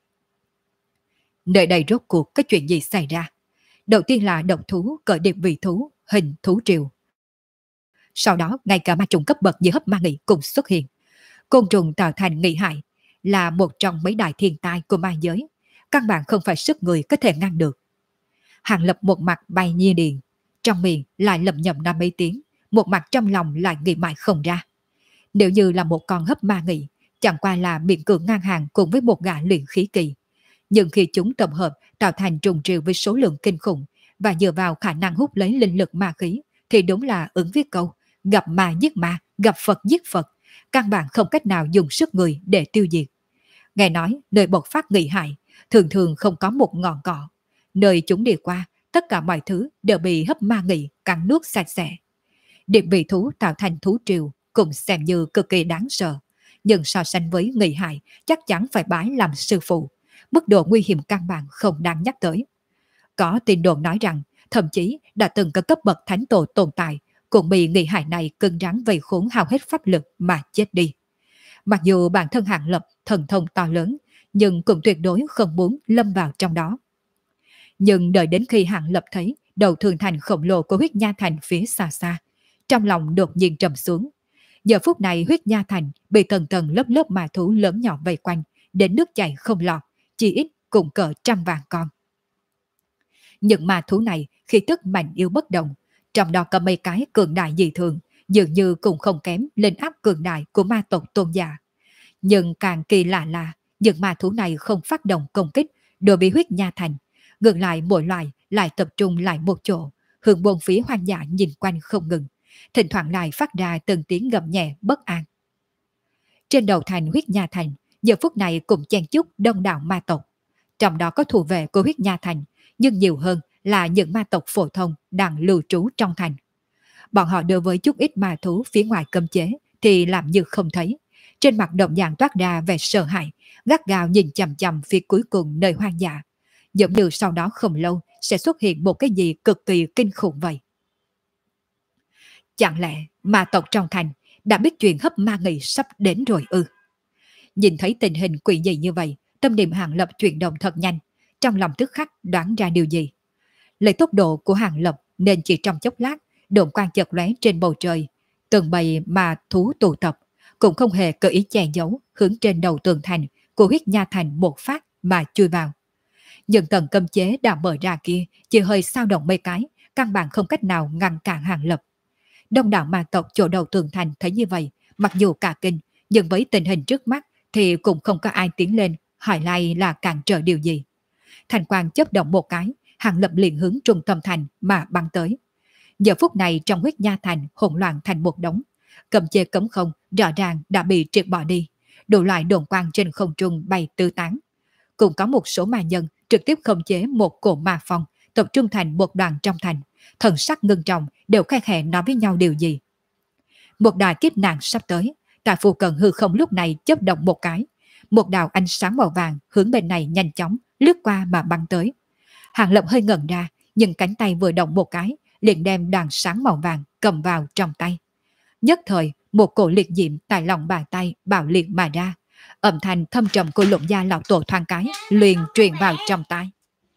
Nơi đây rốt cuộc có chuyện gì xảy ra? Đầu tiên là độc thú cởi điệp vị thú, hình thú triều. Sau đó ngay cả ma trùng cấp bậc như hấp ma nghị cũng xuất hiện. Côn trùng tạo thành nghị hại là một trong mấy đại thiên tai của ma giới. Căn bản không phải sức người có thể ngăn được. Hàng Lập một mặt bay như điện, trong miệng lại lẩm nhẩm năm mấy tiếng, một mặt trong lòng lại nghĩ mãi không ra. Nếu như là một con hấp ma nghị, chẳng qua là miệng cường ngang hàng cùng với một gã luyện khí kỳ. Nhưng khi chúng tập hợp tạo thành trùng triều với số lượng kinh khủng và dựa vào khả năng hút lấy linh lực ma khí, thì đúng là ứng viết câu gặp ma giết ma, gặp Phật giết Phật, căn bản không cách nào dùng sức người để tiêu diệt. Nghe nói nơi bộc phát nghị hại thường thường không có một ngọn cỏ, nơi chúng đi qua tất cả mọi thứ đều bị hấp ma nghị cắn nuốt sạch sẽ. Điểm vị thú tạo thành thú triều cũng xem như cực kỳ đáng sợ, nhưng so sánh với nghị hại chắc chắn phải bái làm sư phụ. Mức độ nguy hiểm căn bản không đáng nhắc tới. Có tin đồn nói rằng thậm chí đã từng có cấp bậc thánh tổ tồn tại cũng bị nghị hại này cứng rắn vây khốn hao hết pháp lực mà chết đi. Mặc dù bản thân Hàng Lập thần thông to lớn, nhưng cũng tuyệt đối không muốn lâm vào trong đó. Nhưng đợi đến khi Hàng Lập thấy đầu thường thành khổng lồ của huyết nha thành phía xa xa, trong lòng đột nhiên trầm xuống. Giờ phút này huyết nha thành bị tầng tầng lớp lớp ma thú lớn nhỏ vây quanh, đến nước chảy không lọt, chỉ ít cũng cỡ 100.000 con. Những ma thú này khi tức mạnh yếu bất động, trong đó có mấy cái cường đại dị thường, dường như cũng không kém lên áp cường đại của ma tộc tôn giả. Nhưng càng kỳ lạ là những ma thú này không phát động công kích đối với huyết nha thành, ngược lại mỗi loài lại tập trung lại một chỗ, hướng bốn phía hoang dã nhìn quanh không ngừng, thỉnh thoảng lại phát ra từng tiếng gầm nhẹ bất an. Trên đầu thành Huyết Nha Thành, giờ phút này cũng chen chúc đông đảo ma tộc. Trong đó có thủ vệ của Huyết Nha Thành, nhưng nhiều hơn là những ma tộc phổ thông đang lưu trú trong thành. Bọn họ đối với chút ít ma thú phía ngoài cấm chế thì làm như không thấy. Trên mặt đồng dạng toát ra vẻ sợ hãi, gắt gao nhìn chằm chằm phía cuối cùng nơi hoang dã. Giống như sau đó không lâu sẽ xuất hiện một cái gì cực kỳ kinh khủng vậy. Chẳng lẽ ma tộc trong thành đã biết chuyện hấp ma nghị sắp đến rồi ư? Nhìn thấy tình hình quỷ dị như vậy, tâm niệm Hàng Lập chuyển động thật nhanh, trong lòng tức khắc đoán ra điều gì. Lấy tốc độ của Hàng Lập nên chỉ trong chốc lát, độn quang chợt lóe trên bầu trời, từng bầy ma thú tụ tập, cũng không hề cơ ý che giấu, hướng trên đầu tường thành của Huyết Nha Thành một phát mà chui vào. Nhưng tầng cấm chế đã mở ra kia chỉ hơi sao động mấy cái, căn bản không cách nào ngăn cản Hàng Lập. Đông đảo ma tộc chỗ đầu tường thành thấy như vậy, mặc dù cả kinh, nhưng với tình hình trước mắt thì cũng không có ai tiến lên hỏi lại là cản trở điều gì. Thành quang chớp động một cái, Hàng Lập liền hướng trung tâm thành mà băng tới. Giờ phút này trong Huyết Nha Thành hỗn loạn thành một đống, cấm chế cấm không rõ ràng đã bị triệt bỏ đi, đủ loại đồn quang trên không trung bay tứ tán. Cũng có một số ma nhân trực tiếp khống chế một cổ ma phong, tập trung thành một đoàn trong thành, thần sắc ngưng trọng đều khai khẽ nói với nhau điều gì. Một đại kiếp nạn sắp tới, tại phụ cận hư không lúc này chớp động một cái, một đạo ánh sáng màu vàng hướng bên này nhanh chóng lướt qua mà băng tới. Hàng Lập hơi ngẩn ra, nhưng cánh tay vừa động một cái, liền đem đoàn sáng màu vàng cầm vào trong tay. Nhất thời, một cổ liệt diệm tại lòng bàn tay bạo liệt mà ra, âm thanh thâm trầm của Lục Gia lão tổ thoáng cái liền truyền vào trong tai.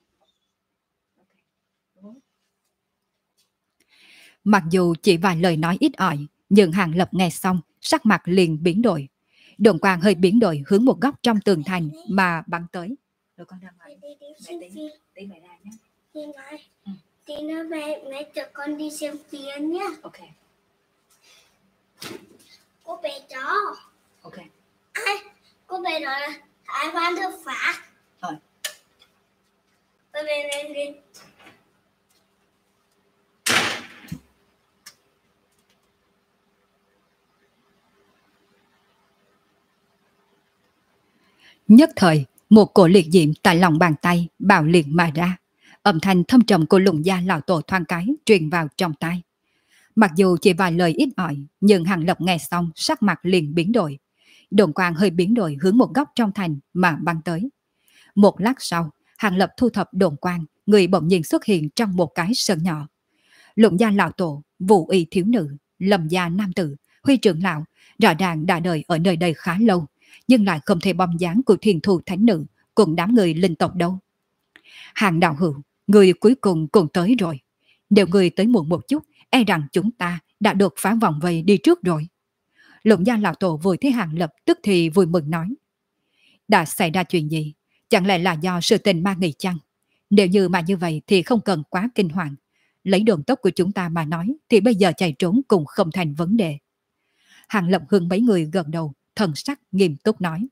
Mặc dù chỉ vài lời nói ít ỏi, nhưng Hàng Lập nghe xong, sắc mặt liền biến đổi. Đồn quang hơi biến đổi hướng một góc trong tường thành mà bắn tới. Rồi con ra ngoài. Tí mẹ ra nhé. Tí nữa mẹ cho con đi xem phim nhé. Ok. Cô bé chó. Ok. Ai? Cô bé nói là ai van thư phạt. Rồi. Lên. Nhất thời, một cổ liệt diệm tại lòng bàn tay bạo liệt mà ra. Âm thanh thâm trầm của Lục Gia lão tổ thoáng cái truyền vào trong tai. Mặc dù chỉ vài lời ít ỏi, nhưng Hàng Lập nghe xong sắc mặt liền biến đổi. Đồn quang hơi biến đổi hướng một góc trong thành mà băng tới. Một lát sau, Hàng Lập thu thập đồn quang, người bỗng nhiên xuất hiện trong một cái sân nhỏ. Lục Gia lão tổ, Vũ Y thiếu nữ, Lâm Gia nam tử, Huy trưởng lão, rõ ràng đã đợi ở nơi đây khá lâu, nhưng lại không thể bóng dáng của Thiên Thu thánh nữ cùng đám người linh tộc đâu. Hàng đạo hữu, người cuối cùng cũng tới rồi. Nếu người tới muộn một chút, e rằng chúng ta đã được phá vòng vây đi trước rồi. Lục Gia lão tổ vừa thấy Hàng Lập tức thì vui mừng nói. Đã xảy ra chuyện gì? Chẳng lẽ là do sự tình ma nghị chăng? Nếu như mà như vậy thì không cần quá kinh hoàng. Lấy đường tốc của chúng ta mà nói thì bây giờ chạy trốn cũng không thành vấn đề. Hàng Lập hướng mấy người gần đầu, thần sắc nghiêm túc nói.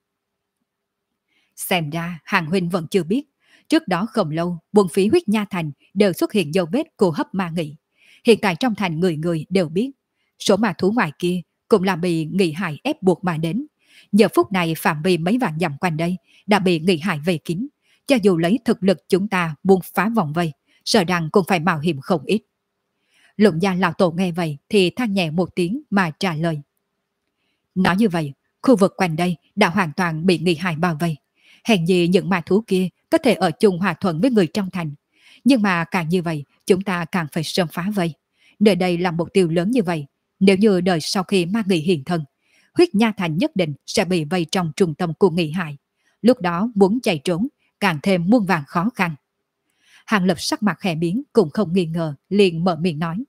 Xem ra Hàng huynh vẫn chưa biết. Trước đó không lâu, buôn phí Huyết Nha Thành đều xuất hiện dấu vết cô hấp ma nghị. Hiện tại trong thành người người đều biết. Số ma thú ngoài kia cũng là bị Nghị Hải ép buộc mà đến. Giờ phút này phạm vi mấy vạn dặm quanh đây đã bị Nghị Hải vây kín. Cho dù lấy thực lực chúng ta buông phá vòng vây, sợ rằng cũng phải mạo hiểm không ít. Lục Gia lão tổ nghe vậy thì than nhẹ một tiếng mà trả lời. Nói như vậy, khu vực quanh đây đã hoàn toàn bị Nghị Hải bao vây. Hèn gì những ma thú kia có thể ở chung hòa thuận với người trong thành. Nhưng mà càng như vậy, chúng ta càng phải sớm phá vây. Nơi đây là mục tiêu lớn như vậy. Nếu như đời sau khi ma nghị hiện thân, Huyết Nha Thành nhất định sẽ bị vây trong trung tâm của Nghị Hải. Lúc đó muốn chạy trốn, càng thêm muôn vàn khó khăn. Hàng Lập sắc mặt khẽ biến cũng không nghi ngờ, liền mở miệng nói.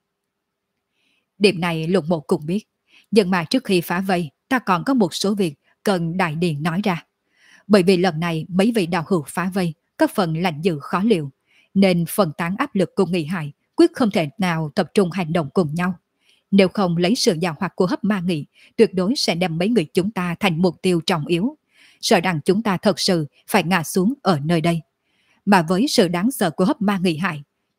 Điểm này Lục Mộ cũng biết. Nhưng mà trước khi phá vây, ta còn có một số việc cần đại điện nói ra. Bởi vì lần này mấy vị đạo hữu phá vây có phần lạnh dữ khó liệu, nên phân tán áp lực của Nghị Hải quyết không thể nào tập trung hành động cùng nhau. Nếu không lấy sự giàu hoạt của hấp ma nghị, tuyệt đối sẽ đem mấy người chúng ta thành mục tiêu trọng yếu. Sợ rằng chúng ta thật sự phải ngã xuống ở nơi đây. Mà với sự đáng sợ của hấp ma Nghị Hải,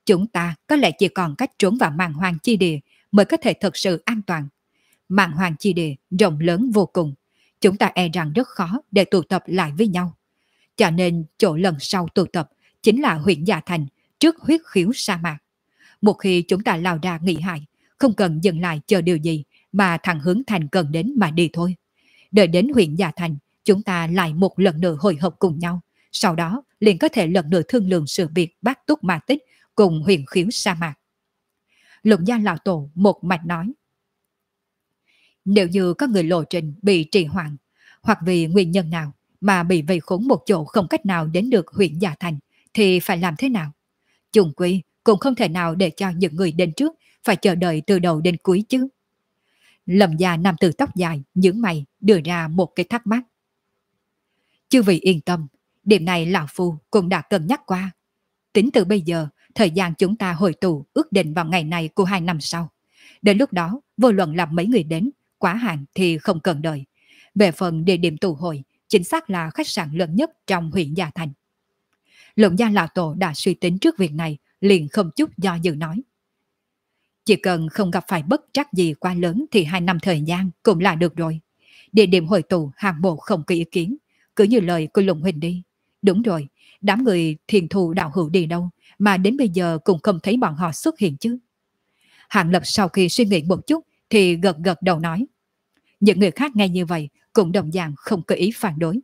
chúng ta có lẽ chỉ còn cách trốn vào màn hoang chi địa mới có thể thực sự an toàn. Màn hoang chi địa rộng lớn vô cùng, chúng ta e rằng rất khó để tụ tập lại với nhau. Cho nên chỗ lần sau tụ tập chính là huyện Dạ Thành trước huyết khiếu sa mạc. Một khi chúng ta lao ra nghị hại, không cần dừng lại chờ điều gì mà thẳng hướng thành cần đến mà đi thôi. Đợi đến huyện Dạ Thành, chúng ta lại một lần nữa hội hợp cùng nhau. Sau đó liền có thể lần nữa thương lượng sự việc Bát Túc Ma Tích cùng huyền khiếu sa mạc. Lục Gia lão tổ một mạch nói. Nếu như có người lộ trình bị trì hoãn, hoặc vì nguyên nhân nào mà bị vây khốn một chỗ không cách nào đến được huyện Dạ Thành, thì phải làm thế nào? Chung quy cũng không thể nào để cho những người đến trước phải chờ đợi từ đầu đến cuối chứ. Lâm gia nam tử tóc dài nhướng mày đưa ra một cái thắc mắc. Chư vị yên tâm, điểm này lão phu cũng đã cân nhắc qua. Tính từ bây giờ, thời gian chúng ta hội tụ ước định vào ngày này của 2 năm sau. Đến lúc đó, vô luận là mấy người đến, quá hạn thì không cần đợi. Về phần địa điểm tụ hội, chính xác là khách sạn lớn nhất trong huyện Dạ Thành. Lục Gia lão tổ đã suy tính trước việc này, liền không chút do dự nói. Chỉ cần không gặp phải bất trắc gì quá lớn thì 2 năm thời gian cũng là được rồi. Địa điểm hội tụ hàng bộ không có ý kiến, cứ như lời của Lục Huỳnh đi. Đúng rồi, đám người thiền thù đạo hữu đi đâu mà đến bây giờ cũng không thấy bọn họ xuất hiện chứ. Hạng Lập sau khi suy nghĩ một chút thì gật gật đầu nói. Những người khác nghe như vậy cũng đồng dạng không có ý phản đối.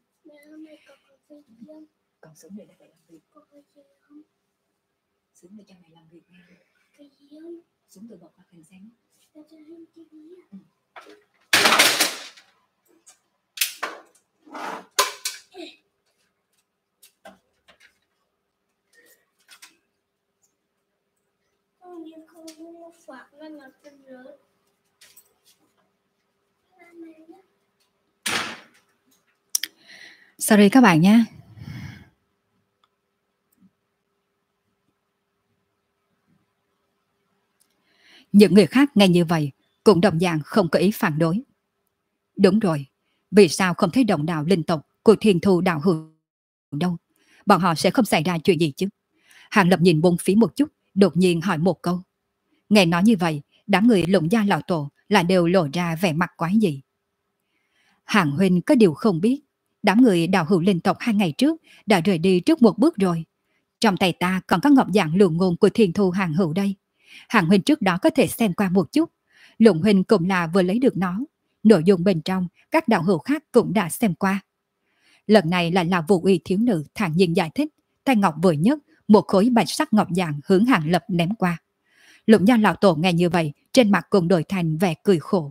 Còn sống để lại làm việc. Sống để cho mày làm việc nha. Sống từ bọc hoạt hình xem. Sorry các bạn nha. Những người khác nghe như vậy cũng đồng dạng không có ý phản đối. Đúng rồi, vì sao không thấy đồng đạo linh tộc của thiên thu đạo hữu đâu? Bọn họ sẽ không xảy ra chuyện gì chứ? Hàng Lập nhìn bốn phía một chút, đột nhiên hỏi một câu. Nghe nói như vậy, đám người Lục Gia lão tổ lại đều lộ ra vẻ mặt quái dị. Hàng huynh có điều không biết, đám người đạo hữu linh tộc 2 ngày trước đã rời đi trước một bước rồi. Trong tay ta còn có ngọc dạng lượng ngôn của thiên thu hàng hữu đây. Hàng huynh trước đó có thể xem qua một chút. Lục huynh cũng là vừa lấy được nó. Nội dung bên trong các đạo hữu khác cũng đã xem qua. Lần này lại là Vũ Uy thiếu nữ thản nhiên giải thích. Tay ngọc vừa nhất, một khối bạch sắc ngọc dạng hướng Hàng Lập ném qua. Lục Gia lão tổ nghe như vậy, trên mặt cũng đổi thành vẻ cười khổ.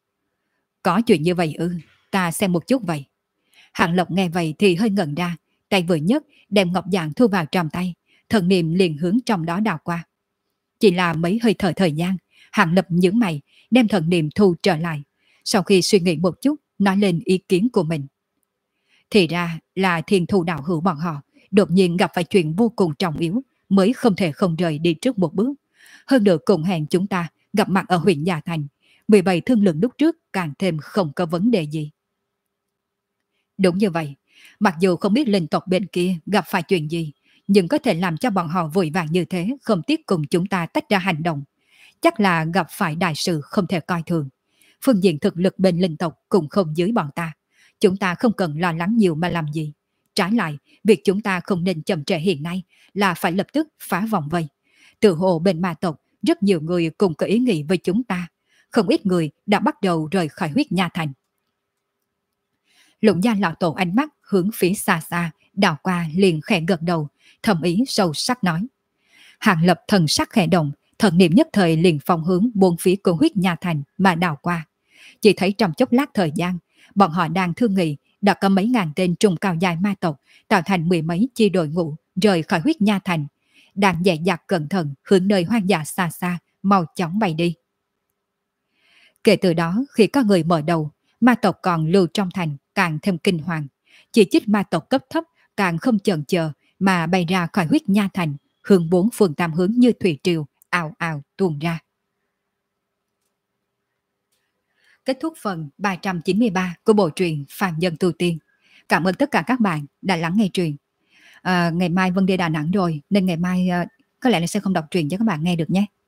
Có chuyện như vậy ư? Ta xem một chút vậy. Hàng Lập nghe vậy thì hơi ngẩn ra, tay vừa nhất đem ngọc dạng thu vào trong tay, thần niệm liền hướng trong đó đào qua. Chỉ là mấy hơi thở thời gian, Hàng Lập nhướng mày, đem thần niệm thu trở lại. Sau khi suy nghĩ một chút, nói lên ý kiến của mình. Thì ra là thiên thu đạo hữu bọn họ đột nhiên gặp phải chuyện vô cùng trọng yếu, mới không thể không rời đi trước một bước. Hơn nữa cùng hẹn chúng ta gặp mặt ở huyện Dạ Thành, vì vậy thương lượng lúc trước càng thêm không có vấn đề gì. Đúng như vậy, mặc dù không biết linh tộc bên kia gặp phải chuyện gì, nhưng có thể làm cho bọn họ vội vàng như thế không tiếc cùng chúng ta tách ra hành động. Chắc là gặp phải đại sự không thể coi thường. Phương diện thực lực bên linh tộc cũng không dưới bọn ta. Chúng ta không cần lo lắng nhiều mà làm gì. Trái lại, việc chúng ta không nên chậm trễ hiện nay là phải lập tức phá vòng vây. Từ hồ bên ma tộc, rất nhiều người cùng có ý nghĩ với chúng ta. Không ít người đã bắt đầu rời khỏi huyết nha thành. Lục Gia lão tổ ánh mắt hướng phía xa xa, đảo qua liền khẽ gật đầu, thầm ý sâu sắc nói. Hàng Lập thần sắc khẽ động, thần niệm nhất thời liền phong hướng bốn phía của huyết nha thành mà đảo qua. Chỉ thấy trong chốc lát thời gian, bọn họ đang thương nghị đã có mấy ngàn tên trùng cao dài ma tộc tạo thành 10 mấy chi đội ngũ rời khỏi huyết nha thành, đang dè dặt cẩn thận hướng nơi hoang dã xa xa, mau chóng bay đi. Kể từ đó, khi có người mở đầu, ma tộc còn lưu trong thành càng thêm kinh hoàng. Chỉ trích ma tộc cấp thấp càng không chần chờ mà bay ra khỏi huyết nha thành, hướng 4 phương tám hướng như thủy triều, ào ào tuôn ra. Kết thúc phần 393 của bộ truyện Phàm Nhân Tu Tiên. Cảm ơn tất cả các bạn đã lắng nghe truyện. Ngày mai Vân đi Đà Nẵng rồi, nên ngày mai Có lẽ là sẽ không đọc truyện cho các bạn nghe được nhé.